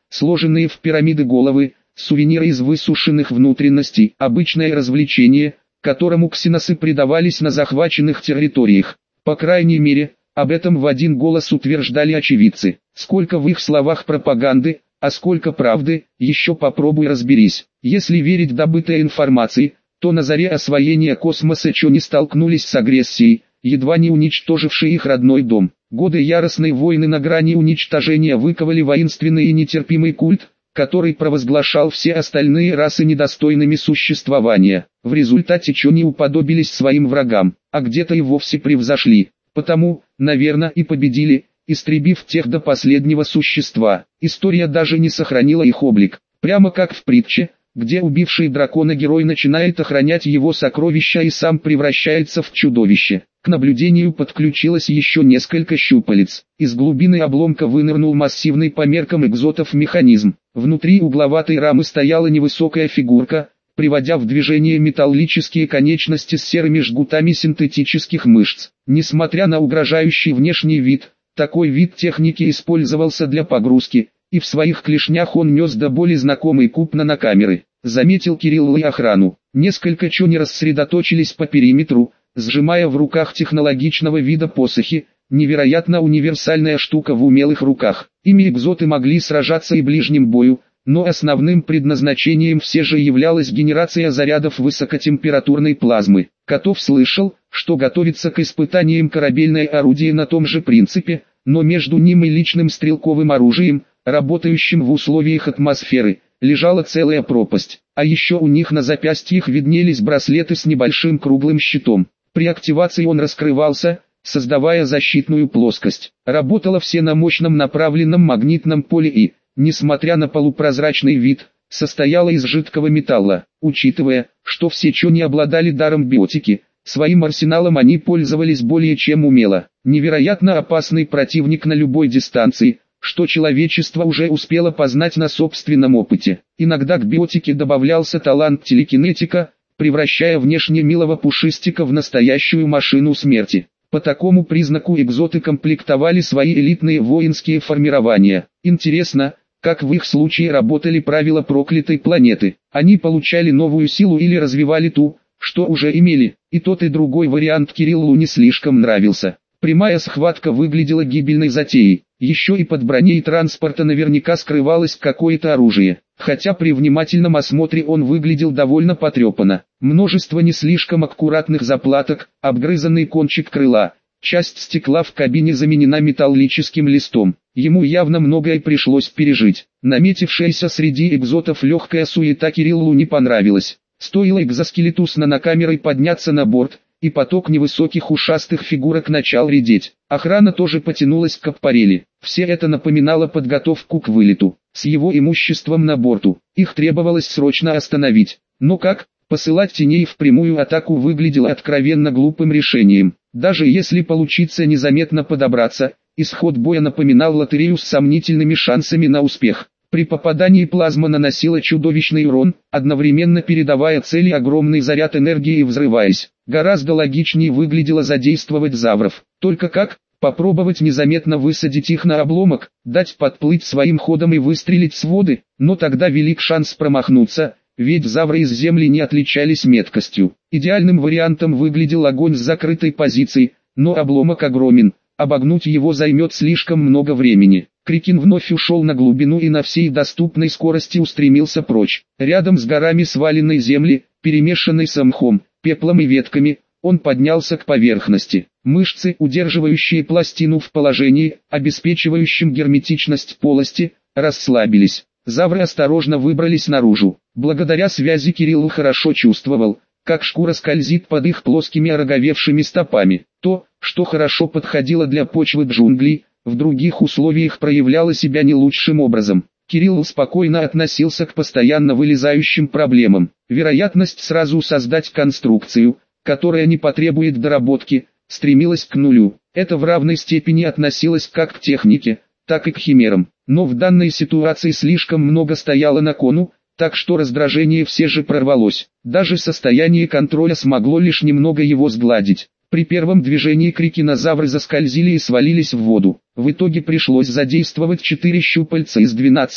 сложенные в пирамиды головы, сувениры из высушенных внутренностей, обычное развлечение, которому ксеносы предавались на захваченных территориях. По крайней мере, об этом в один голос утверждали очевидцы. Сколько в их словах пропаганды, а сколько правды, еще попробуй разберись. Если верить добытой информации, то на заре освоения космоса чони столкнулись с агрессией, едва не уничтожившей их родной дом. Годы яростной войны на грани уничтожения выковали воинственный и нетерпимый культ, который провозглашал все остальные расы недостойными существования. В результате чони уподобились своим врагам, а где-то и вовсе превзошли. Потому, наверное, и победили, истребив тех до последнего существа. История даже не сохранила их облик. Прямо как в притче, где убивший дракона герой начинает охранять его сокровища и сам превращается в чудовище. К наблюдению подключилось еще несколько щупалец. Из глубины обломка вынырнул массивный по меркам экзотов механизм. Внутри угловатой рамы стояла невысокая фигурка, приводя в движение металлические конечности с серыми жгутами синтетических мышц. Несмотря на угрожающий внешний вид, такой вид техники использовался для погрузки, и в своих клешнях он нес до боли знакомый куб нанокамеры. Заметил Кирилл и охрану. Несколько чони рассредоточились по периметру, сжимая в руках технологичного вида посохи, невероятно универсальная штука в умелых руках. Ими экзоты могли сражаться и ближним бою, но основным предназначением все же являлась генерация зарядов высокотемпературной плазмы. Котов слышал, что готовится к испытаниям корабельное орудие на том же принципе, но между ним и личным стрелковым оружием, работающим в условиях атмосферы, лежала целая пропасть. А еще у них на запястьях виднелись браслеты с небольшим круглым щитом. При активации он раскрывался, создавая защитную плоскость. Работало все на мощном направленном магнитном поле и, несмотря на полупрозрачный вид, состояло из жидкого металла. Учитывая, что все чони обладали даром биотики, своим арсеналом они пользовались более чем умело. Невероятно опасный противник на любой дистанции, что человечество уже успело познать на собственном опыте. Иногда к биотике добавлялся талант телекинетика, превращая внешне милого пушистика в настоящую машину смерти. По такому признаку экзоты комплектовали свои элитные воинские формирования. Интересно, как в их случае работали правила проклятой планеты. Они получали новую силу или развивали ту, что уже имели. И тот и другой вариант Кириллу не слишком нравился. Прямая схватка выглядела гибельной затеей. Еще и под броней транспорта наверняка скрывалось какое-то оружие. Хотя при внимательном осмотре он выглядел довольно потрепанно. Множество не слишком аккуратных заплаток, обгрызанный кончик крыла. Часть стекла в кабине заменена металлическим листом. Ему явно многое пришлось пережить. Наметившаяся среди экзотов легкая суета Кириллу не понравилась. Стоило экзоскелету с нанокамерой подняться на борт, и поток невысоких ушастых фигурок начал редеть. Охрана тоже потянулась к аппарели. Все это напоминало подготовку к вылету. С его имуществом на борту, их требовалось срочно остановить. Но как? Посылать теней в прямую атаку выглядело откровенно глупым решением. Даже если получится незаметно подобраться, исход боя напоминал лотерею с сомнительными шансами на успех. При попадании плазма наносила чудовищный урон, одновременно передавая цели огромный заряд энергии и взрываясь. Гораздо логичнее выглядело задействовать завров. Только как? Попробовать незаметно высадить их на обломок, дать подплыть своим ходом и выстрелить с воды, но тогда велик шанс промахнуться, ведь завры из земли не отличались меткостью. Идеальным вариантом выглядел огонь с закрытой позиции, но обломок огромен, обогнуть его займет слишком много времени. Крикин вновь ушел на глубину и на всей доступной скорости устремился прочь. Рядом с горами сваленной земли, перемешанной с мхом, пеплом и ветками, он поднялся к поверхности. Мышцы, удерживающие пластину в положении, обеспечивающем герметичность полости, расслабились. Завры осторожно выбрались наружу. Благодаря связи Кирилл хорошо чувствовал, как шкура скользит под их плоскими ороговевшими стопами. То, что хорошо подходило для почвы джунглей, в других условиях проявляло себя не лучшим образом. Кирилл спокойно относился к постоянно вылезающим проблемам. Вероятность сразу создать конструкцию, которая не потребует доработки, стремилась к нулю. Это в равной степени относилось как к технике, так и к химерам. Но в данной ситуации слишком много стояло на кону, так что раздражение все же прорвалось. Даже состояние контроля смогло лишь немного его сгладить. При первом движении крикинозавры заскользили и свалились в воду. В итоге пришлось задействовать 4 щупальца из 12,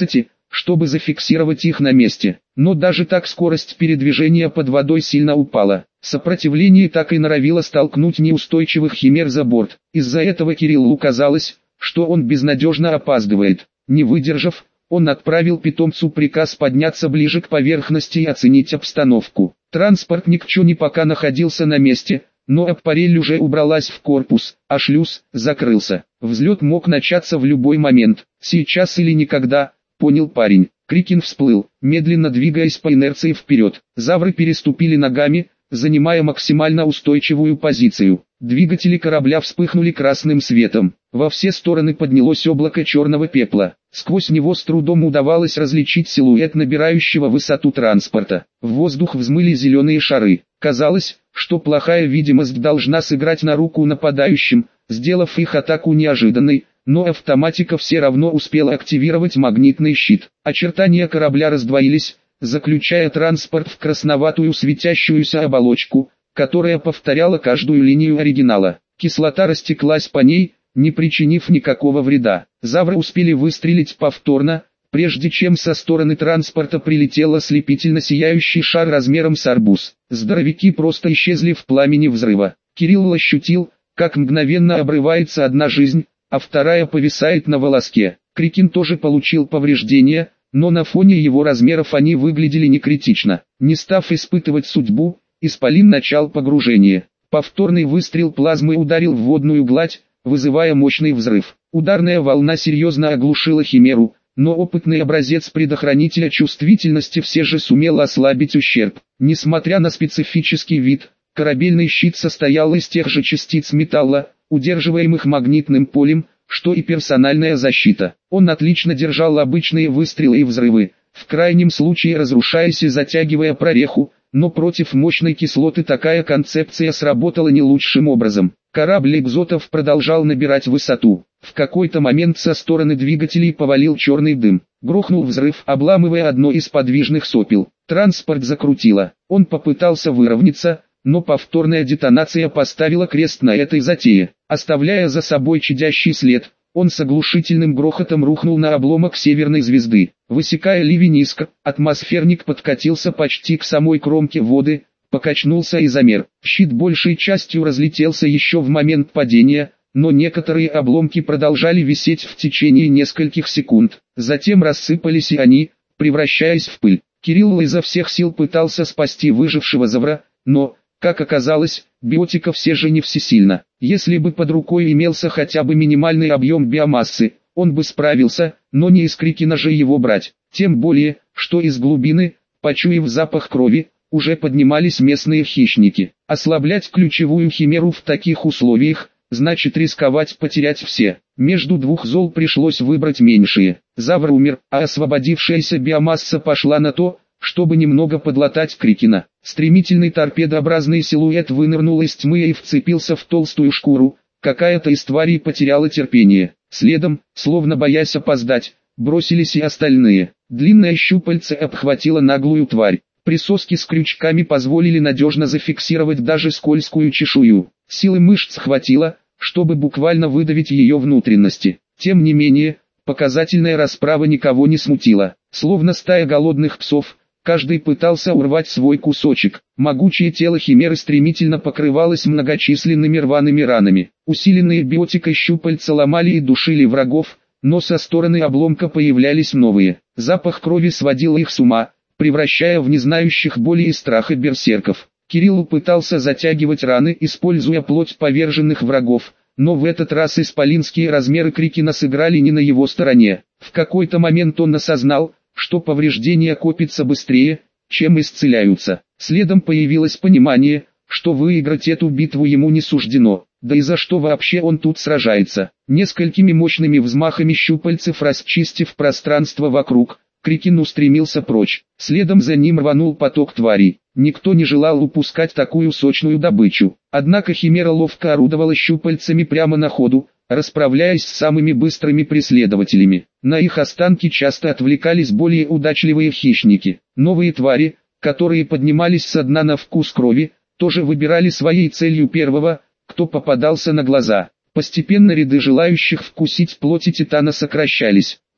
чтобы зафиксировать их на месте. Но даже так скорость передвижения под водой сильно упала. Сопротивление так и норовило столкнуть неустойчивых химер за борт. Из-за этого Кириллу казалось, что он безнадежно опаздывает. Не выдержав, он отправил питомцу приказ подняться ближе к поверхности и оценить обстановку. Транспортник Чони пока находился на месте, но аппарель уже убралась в корпус, а шлюз закрылся. Взлет мог начаться в любой момент, сейчас или никогда, понял парень. Крикин всплыл, медленно двигаясь по инерции вперед. Завры переступили ногами, занимая максимально устойчивую позицию. Двигатели корабля вспыхнули красным светом. Во все стороны поднялось облако черного пепла. Сквозь него с трудом удавалось различить силуэт набирающего высоту транспорта. В воздух взмыли зеленые шары. Казалось, что плохая видимость должна сыграть на руку нападающим, сделав их атаку неожиданной, но автоматика все равно успела активировать магнитный щит. Очертания корабля раздвоились, заключая транспорт в красноватую светящуюся оболочку, которая повторяла каждую линию оригинала. Кислота растеклась по ней, не причинив никакого вреда. Завры успели выстрелить повторно, прежде чем со стороны транспорта прилетел ослепительно сияющий шар размером с арбуз. Здоровяки просто исчезли в пламени взрыва. Кирилл ощутил, как мгновенно обрывается одна жизнь, а вторая повисает на волоске. Крикин тоже получил повреждения, но на фоне его размеров они выглядели не критично. Не став испытывать судьбу, исполин начал погружение. Повторный выстрел плазмы ударил в водную гладь, вызывая мощный взрыв. Ударная волна серьезно оглушила химеру, но опытный образец предохранителя чувствительности все же сумел ослабить ущерб. Несмотря на специфический вид, корабельный щит состоял из тех же частиц металла, удерживаемых магнитным полем, что и персональная защита. Он отлично держал обычные выстрелы и взрывы, в крайнем случае разрушаясь и затягивая прореху, но против мощной кислоты такая концепция сработала не лучшим образом. Корабль экзотов продолжал набирать высоту. В какой-то момент со стороны двигателей повалил черный дым. Грохнул взрыв, обламывая одно из подвижных сопел. Транспорт закрутило. Он попытался выровняться, но повторная детонация поставила крест на этой затее. Оставляя за собой чадящий след, он с оглушительным грохотом рухнул на обломок северной звезды. Высекая ливень искр, атмосферник подкатился почти к самой кромке воды, покачнулся и замер. Щит большей частью разлетелся еще в момент падения, но некоторые обломки продолжали висеть в течение нескольких секунд. Затем рассыпались и они, превращаясь в пыль. Кирилл изо всех сил пытался спасти выжившего завра, но, как оказалось, биотика все же не всесильна. Если бы под рукой имелся хотя бы минимальный объем биомассы, он бы справился, но не из Крикина же его брать. Тем более, что из глубины, почуяв запах крови, уже поднимались местные хищники. Ослаблять ключевую химеру в таких условиях, значит рисковать потерять все. Между двух зол пришлось выбрать меньшие. Завр умер, а освободившаяся биомасса пошла на то, чтобы немного подлатать Крикина. Стремительный торпедообразный силуэт вынырнул из тьмы и вцепился в толстую шкуру. Какая-то из тварей потеряла терпение. Следом, словно боясь опоздать, бросились и остальные. Длинное щупальце обхватило наглую тварь. Присоски с крючками позволили надежно зафиксировать даже скользкую чешую. Силы мышц хватило, чтобы буквально выдавить ее внутренности. Тем не менее, показательная расправа никого не смутила. Словно стая голодных псов, каждый пытался урвать свой кусочек. Могучее тело химеры стремительно покрывалось многочисленными рваными ранами. Усиленные биотикой щупальца ломали и душили врагов, но со стороны обломка появлялись новые. Запах крови сводил их с ума, превращая в незнающих боли и страха берсерков. Кирилл пытался затягивать раны, используя плоть поверженных врагов, но в этот раз исполинские размеры Крикина сыграли не на его стороне. В какой-то момент он осознал, что повреждения копятся быстрее, чем исцеляются. Следом появилось понимание, что выиграть эту битву ему не суждено. Да и за что вообще он тут сражается? Несколькими мощными взмахами щупальцев расчистив пространство вокруг, Крикин устремился прочь. Следом за ним рванул поток тварей. Никто не желал упускать такую сочную добычу. Однако химера ловко орудовала щупальцами прямо на ходу, расправляясь с самыми быстрыми преследователями. На их останки часто отвлекались более удачливые хищники. Новые твари, которые поднимались со дна на вкус крови, тоже выбирали своей целью первого, кто попадался на глаза. Постепенно ряды желающих вкусить плоти титана сокращались.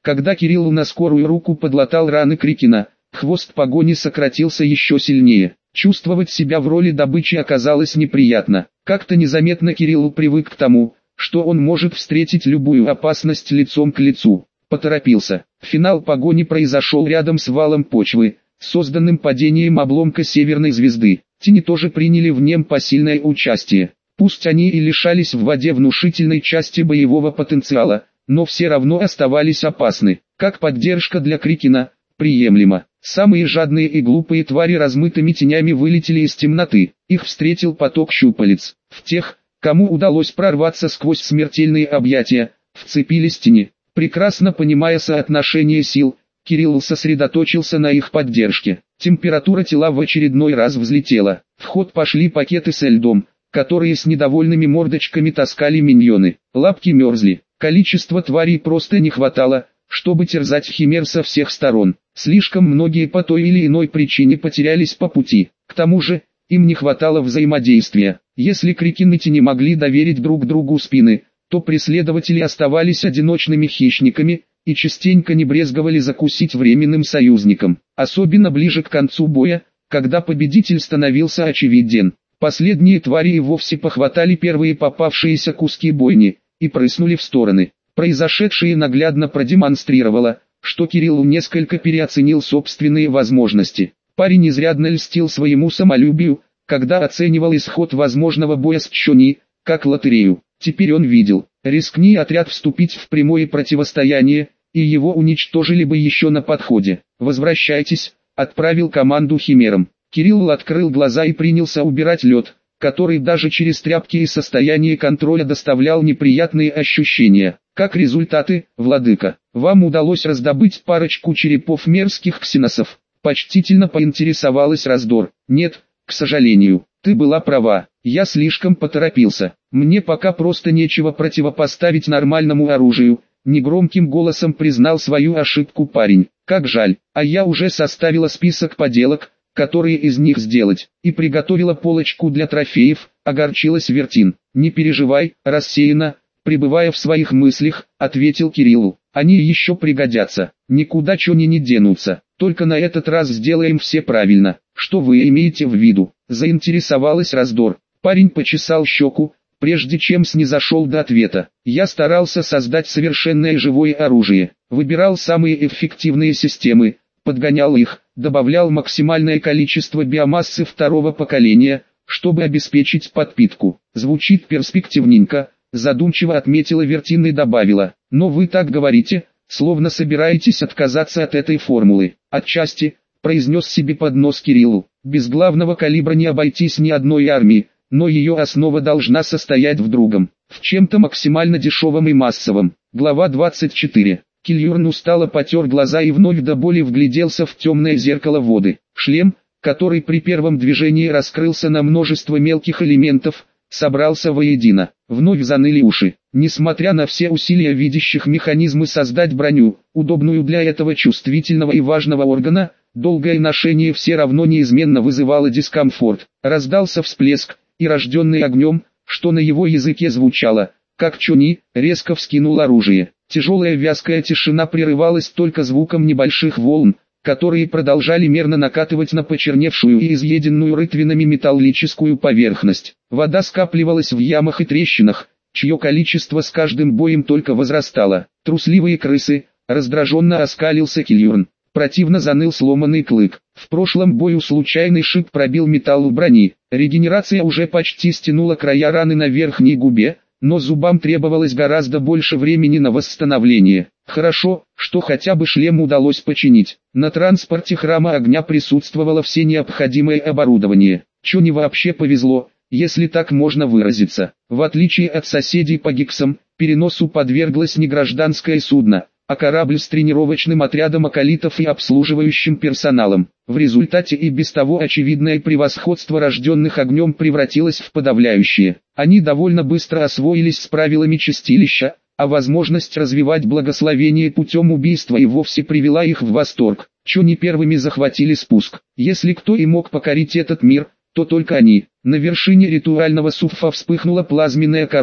Когда Кирилл на скорую руку подлатал раны Крикина, хвост погони сократился еще сильнее. Чувствовать себя в роли добычи оказалось неприятно. Как-то незаметно Кирилл привык к тому, что он может встретить любую опасность лицом к лицу. Поторопился. Финал погони произошел рядом с валом почвы, созданным падением обломка северной звезды. Тени тоже приняли в нем посильное участие. Пусть они и лишались в воде внушительной части боевого потенциала, но все равно оставались опасны. Как поддержка для Крикина, приемлемо. Самые жадные и глупые твари размытыми тенями вылетели из темноты. Их встретил поток щупалец. В тех, кому удалось прорваться сквозь смертельные объятия, вцепились тени. Прекрасно понимая соотношение сил, Кирилл сосредоточился на их поддержке. Температура тела в очередной раз взлетела. В ход пошли пакеты со льдом, которые с недовольными мордочками таскали миньоны. Лапки мерзли. Количества тварей просто не хватало, чтобы терзать химер со всех сторон. Слишком многие по той или иной причине потерялись по пути. К тому же, им не хватало взаимодействия. Если Крикины не могли доверить друг другу спины, то преследователи оставались одиночными хищниками и частенько не брезговали закусить временным союзником. Особенно ближе к концу боя, когда победитель становился очевиден. Последние твари и вовсе похватали первые попавшиеся куски бойни и прыснули в стороны. Произошедшее наглядно продемонстрировало, что Кирилл несколько переоценил собственные возможности. Парень изрядно льстил своему самолюбию, когда оценивал исход возможного боя с Чони, как лотерею. Теперь он видел, рискни отряд вступить в прямое противостояние, и его уничтожили бы еще на подходе. «Возвращайтесь», — отправил команду химерам. Кирилл открыл глаза и принялся убирать лед, который даже через тряпки и состояние контроля доставлял неприятные ощущения. Как результаты, владыка, вам удалось раздобыть парочку черепов мерзких ксеносов? Почтительно поинтересовалась Раздор. Нет, к сожалению, ты была права, я слишком поторопился. Мне пока просто нечего противопоставить нормальному оружию, негромким голосом признал свою ошибку парень. Как жаль, а я уже составила список поделок, которые из них сделать, и приготовила полочку для трофеев, огорчилась Вертин. Не переживай, рассеянно, пребывая в своих мыслях, ответил Кириллу. Они еще пригодятся, никуда Чони не денутся, только на этот раз сделаем все правильно. Что вы имеете в виду? Заинтересовалась Раздор. Парень почесал щеку, прежде чем снизошел до ответа. Я старался создать совершенное живое оружие, выбирал самые эффективные системы, подгонял их, добавлял максимальное количество биомассы второго поколения, чтобы обеспечить подпитку. Звучит перспективненько, задумчиво отметила Вертин и добавила. Но вы так говорите, словно собираетесь отказаться от этой формулы. Отчасти, произнес себе под нос Кириллу, без главного калибра не обойтись ни одной армии, но ее основа должна состоять в другом, в чем-то максимально дешевом и массовом. Глава 24. Кильюрн устало потер глаза и вновь до боли вгляделся в темное зеркало воды. Шлем, который при первом движении раскрылся на множество мелких элементов, собрался воедино. Вновь заныли уши. Несмотря на все усилия видящих механизмы создать броню, удобную для этого чувствительного и важного органа, долгое ношение все равно неизменно вызывало дискомфорт. Раздался всплеск, и рожденный огнем, что на его языке звучало, как Чони, резко вскинул оружие. Тяжелая вязкая тишина прерывалась только звуком небольших волн, которые продолжали мерно накатывать на почерневшую и изъеденную рытвинами металлическую поверхность. Вода скапливалась в ямах и трещинах, чье количество с каждым боем только возрастало. Трусливые крысы, раздраженно оскалился Кильюрн. Противно заныл сломанный клык. В прошлом бою случайный шип пробил металл у брони. Регенерация уже почти стянула края раны на верхней губе, но зубам требовалось гораздо больше времени на восстановление. Хорошо, что хотя бы шлем удалось починить. На транспорте храма огня присутствовало все необходимое оборудование. Чони вообще повезло, если так можно выразиться. В отличие от соседей по гиксам, переносу подверглось не гражданское судно, а корабль с тренировочным отрядом акалитов и обслуживающим персоналом. В результате и без того очевидное превосходство рожденных огнем превратилось в подавляющее. Они довольно быстро освоились с правилами чистилища, а возможность развивать благословение путем убийства и вовсе привела их в восторг. Чони первыми захватили спуск. Если кто и мог покорить этот мир, то только они. На вершине ритуального суффа вспыхнула плазменная корона,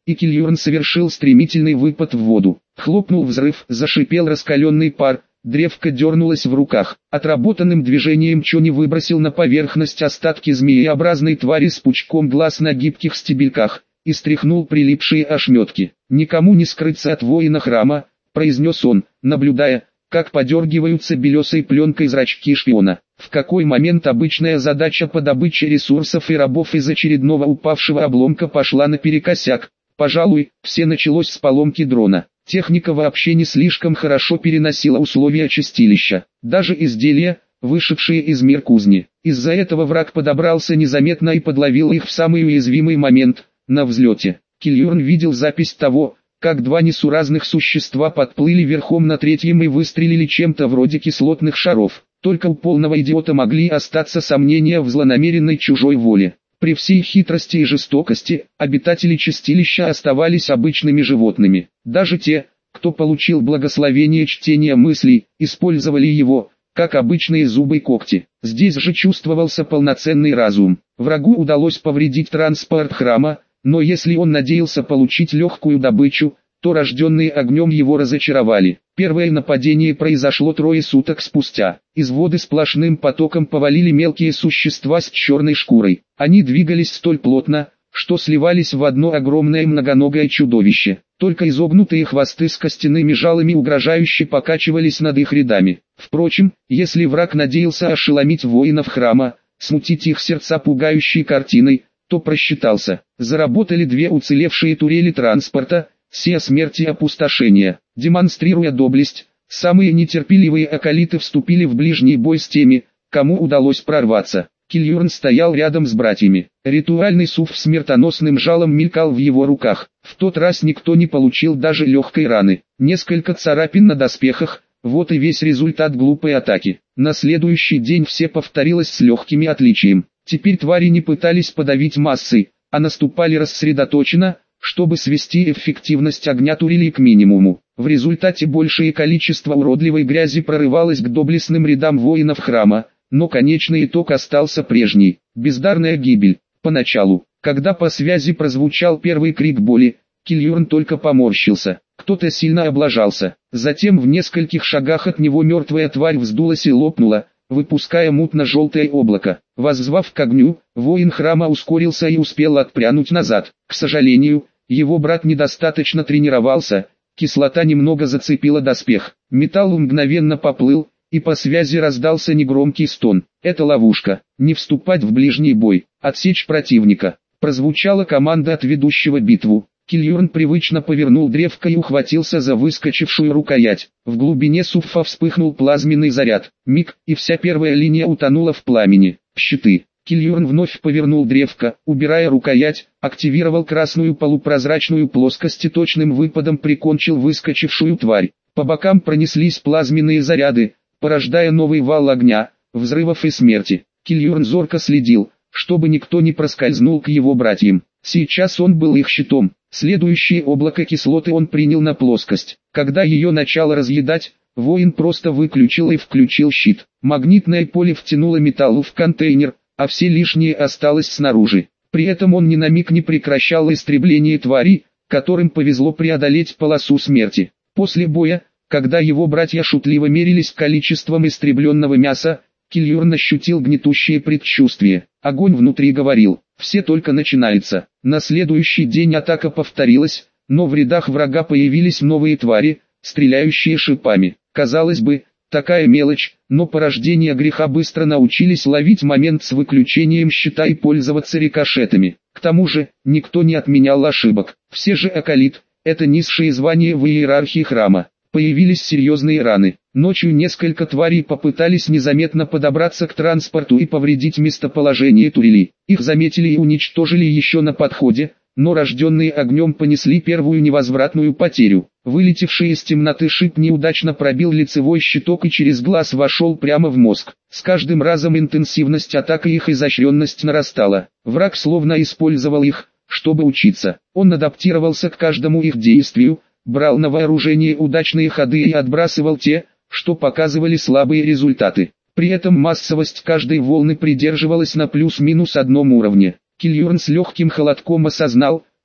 и Кильюрн совершил стремительный выпад в воду. Хлопнул взрыв, зашипел раскаленный пар, древко дернулось в руках. Отработанным движением Чони выбросил на поверхность остатки змееобразной твари с пучком глаз на гибких стебельках и стряхнул прилипшие ошметки. «Никому не скрыться от воина храма», — произнес он, наблюдая, как подергиваются белесой пленкой зрачки шпиона. В какой момент обычная задача по добыче ресурсов и рабов из очередного упавшего обломка пошла наперекосяк? Пожалуй, все началось с поломки дрона. Техника вообще не слишком хорошо переносила условия чистилища, даже изделия, вышедшие из мир кузни. Из-за этого враг подобрался незаметно и подловил их в самый уязвимый момент, на взлете. Кильюрн видел запись того, как два несуразных существа подплыли верхом на третьем и выстрелили чем-то вроде кислотных шаров. Только у полного идиота могли остаться сомнения в злонамеренной чужой воле. При всей хитрости и жестокости, обитатели чистилища оставались обычными животными. Даже те, кто получил благословение чтения мыслей, использовали его, как обычные зубы и когти. Здесь же чувствовался полноценный разум. Врагу удалось повредить транспорт храма, но если он надеялся получить легкую добычу, то рожденные огнем его разочаровали. Первое нападение произошло 3 суток спустя. Из воды сплошным потоком повалили мелкие существа с черной шкурой. Они двигались столь плотно, что сливались в одно огромное многоногое чудовище. Только изогнутые хвосты с костяными жалами угрожающе покачивались над их рядами. Впрочем, если враг надеялся ошеломить воинов храма, смутить их сердца пугающей картиной, то просчитался. Заработали 2 уцелевшие турели транспорта, сея смерть и опустошение. Демонстрируя доблесть, самые нетерпеливые акалиты вступили в ближний бой с теми, кому удалось прорваться. Кильюрн стоял рядом с братьями. Ритуальный суф с смертоносным жалом мелькал в его руках. В тот раз никто не получил даже легкой раны. Несколько царапин на доспехах, вот и весь результат глупой атаки. На следующий день все повторилось с легкими отличием. Теперь твари не пытались подавить массой, а наступали рассредоточенно, чтобы свести эффективность огня турелей к минимуму. В результате большее количество уродливой грязи прорывалось к доблестным рядам воинов храма, но конечный итог остался прежний – бездарная гибель. Поначалу, когда по связи прозвучал первый крик боли, Кильюрн только поморщился. Кто-то сильно облажался. Затем в нескольких шагах от него мертвая тварь вздулась и лопнула, выпуская мутно-желтое облако. Воззвав к огню, воин храма ускорился и успел отпрянуть назад. К сожалению, его брат недостаточно тренировался, кислота немного зацепила доспех. Металл мгновенно поплыл, и по связи раздался негромкий стон. Это ловушка. Не вступать в ближний бой, отсечь противника. Прозвучала команда от ведущего битву. Кильюрн привычно повернул древко и ухватился за выскочившую рукоять. В глубине суффа вспыхнул плазменный заряд. Миг, и вся первая линия утонула в пламени. Щиты. Кильюрн вновь повернул древко, убирая рукоять, активировал красную полупрозрачную плоскость и точным выпадом прикончил выскочившую тварь. По бокам пронеслись плазменные заряды, порождая новый вал огня, взрывов и смерти. Кильюрн зорко следил, чтобы никто не проскользнул к его братьям. Сейчас он был их щитом. Следующее облако кислоты он принял на плоскость. Когда ее начало разъедать, воин просто выключил и включил щит. Магнитное поле втянуло металл в контейнер, а все лишнее осталось снаружи. При этом он ни на миг не прекращал истребление тварей, которым повезло преодолеть полосу смерти. После боя, когда его братья шутливо мерились количеством истребленного мяса, Кильюрн ощутил гнетущее предчувствие. Огонь внутри говорил: все только начинается. На следующий день атака повторилась, но в рядах врага появились новые твари, стреляющие шипами. Казалось бы, такая мелочь, но порождения греха быстро научились ловить момент с выключением щита и пользоваться рикошетами. К тому же, никто не отменял ошибок. Все же акалит – это низшие звания в иерархии храма. Появились серьезные раны. Ночью несколько тварей попытались незаметно подобраться к транспорту и повредить местоположение турелей. Их заметили и уничтожили еще на подходе, но рожденные огнем понесли первую невозвратную потерю. Вылетевший из темноты шип неудачно пробил лицевой щиток и через глаз вошел прямо в мозг. С каждым разом интенсивность атак и их изощренность нарастала. Враг словно использовал их, чтобы учиться. Он адаптировался к каждому их действию, брал на вооружение удачные ходы и отбрасывал те, что показывали слабые результаты. При этом массовость каждой волны придерживалась на плюс-минус одном уровне. Кильюрн с легким холодком осознал,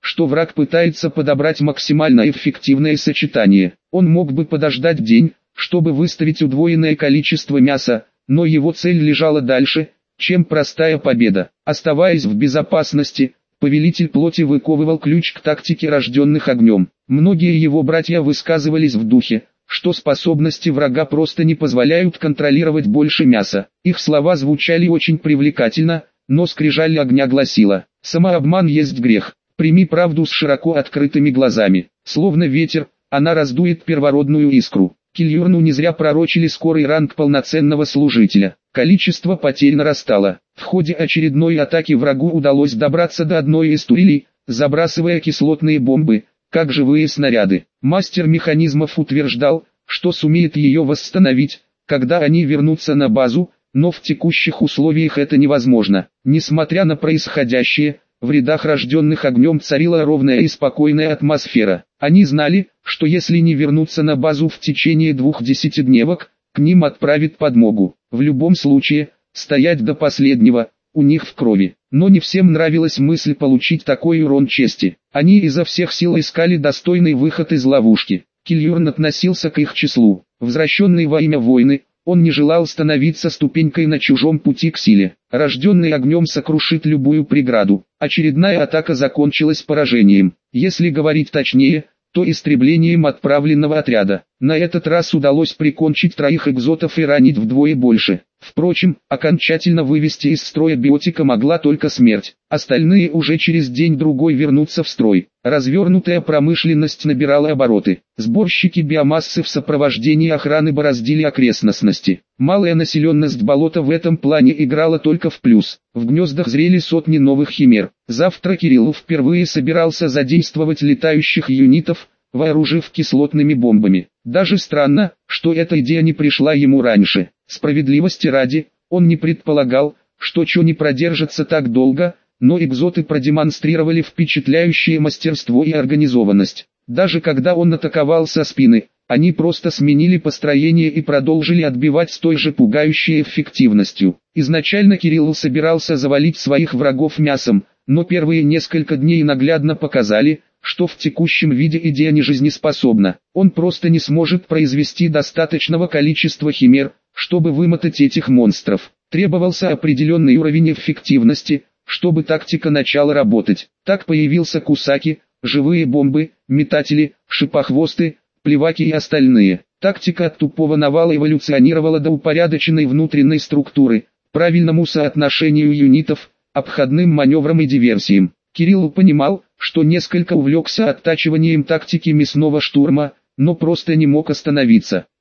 что враг пытается подобрать максимально эффективное сочетание. Он мог бы подождать день, чтобы выставить удвоенное количество мяса, но его цель лежала дальше, чем простая победа. Оставаясь в безопасности, повелитель плоти выковывал ключ к тактике рожденных огнем. Многие его братья высказывались в духе, что способности врага просто не позволяют контролировать больше мяса. Их слова звучали очень привлекательно, но скрижаль огня гласила: «Самообман есть грех, прими правду с широко открытыми глазами». Словно ветер, она раздует первородную искру. Кильюрну не зря пророчили скорый ранг полноценного служителя. Количество потерь нарастало. В ходе очередной атаки врагу удалось добраться до одной из турелей, забрасывая кислотные бомбы, как живые снаряды. Мастер механизмов утверждал, что сумеет ее восстановить, когда они вернутся на базу, но в текущих условиях это невозможно. Несмотря на происходящее, в рядах рожденных огнем царила ровная и спокойная атмосфера. Они знали, что если не вернуться на базу в течение 2 десятидневок, к ним отправят подмогу. В любом случае, стоять до последнего, у них в крови. Но не всем нравилась мысль получить такой урон чести. Они изо всех сил искали достойный выход из ловушки. Кильюрн относился к их числу. Возвращенный во имя войны, он не желал становиться ступенькой на чужом пути к силе. Рожденный огнем сокрушит любую преграду. Очередная атака закончилась поражением. Если говорить точнее, то истреблением отправленного отряда. На этот раз удалось прикончить 3 экзотов и ранить вдвое больше. Впрочем, окончательно вывести из строя биотика могла только смерть. Остальные уже через день-другой вернутся в строй. Развернутая промышленность набирала обороты. Сборщики биомассы в сопровождении охраны бороздили окрестности. Малая населенность болота в этом плане играла только в плюс. В гнездах зрели сотни новых химер. Завтра Кирилл впервые собирался задействовать летающих юнитов, вооружив кислотными бомбами. Даже странно, что эта идея не пришла ему раньше. Справедливости ради, он не предполагал, что Чо не продержится так долго, но экзоты продемонстрировали впечатляющее мастерство и организованность. Даже когда он атаковал со спины, они просто сменили построение и продолжили отбивать с той же пугающей эффективностью. Изначально Кирилл собирался завалить своих врагов мясом, но первые несколько дней наглядно показали, что в текущем виде идея не жизнеспособна. Он просто не сможет произвести достаточного количества химер, чтобы вымотать этих монстров. Требовался определенный уровень эффективности, чтобы тактика начала работать. Так появился Кусаки, живые бомбы, метатели, шипохвосты, плеваки и остальные. Тактика от тупого навала эволюционировала до упорядоченной внутренней структуры, правильному соотношению юнитов, обходным маневрам и диверсиям. Кирилл понимал, что несколько увлекся оттачиванием тактики мясного штурма, но просто не мог остановиться.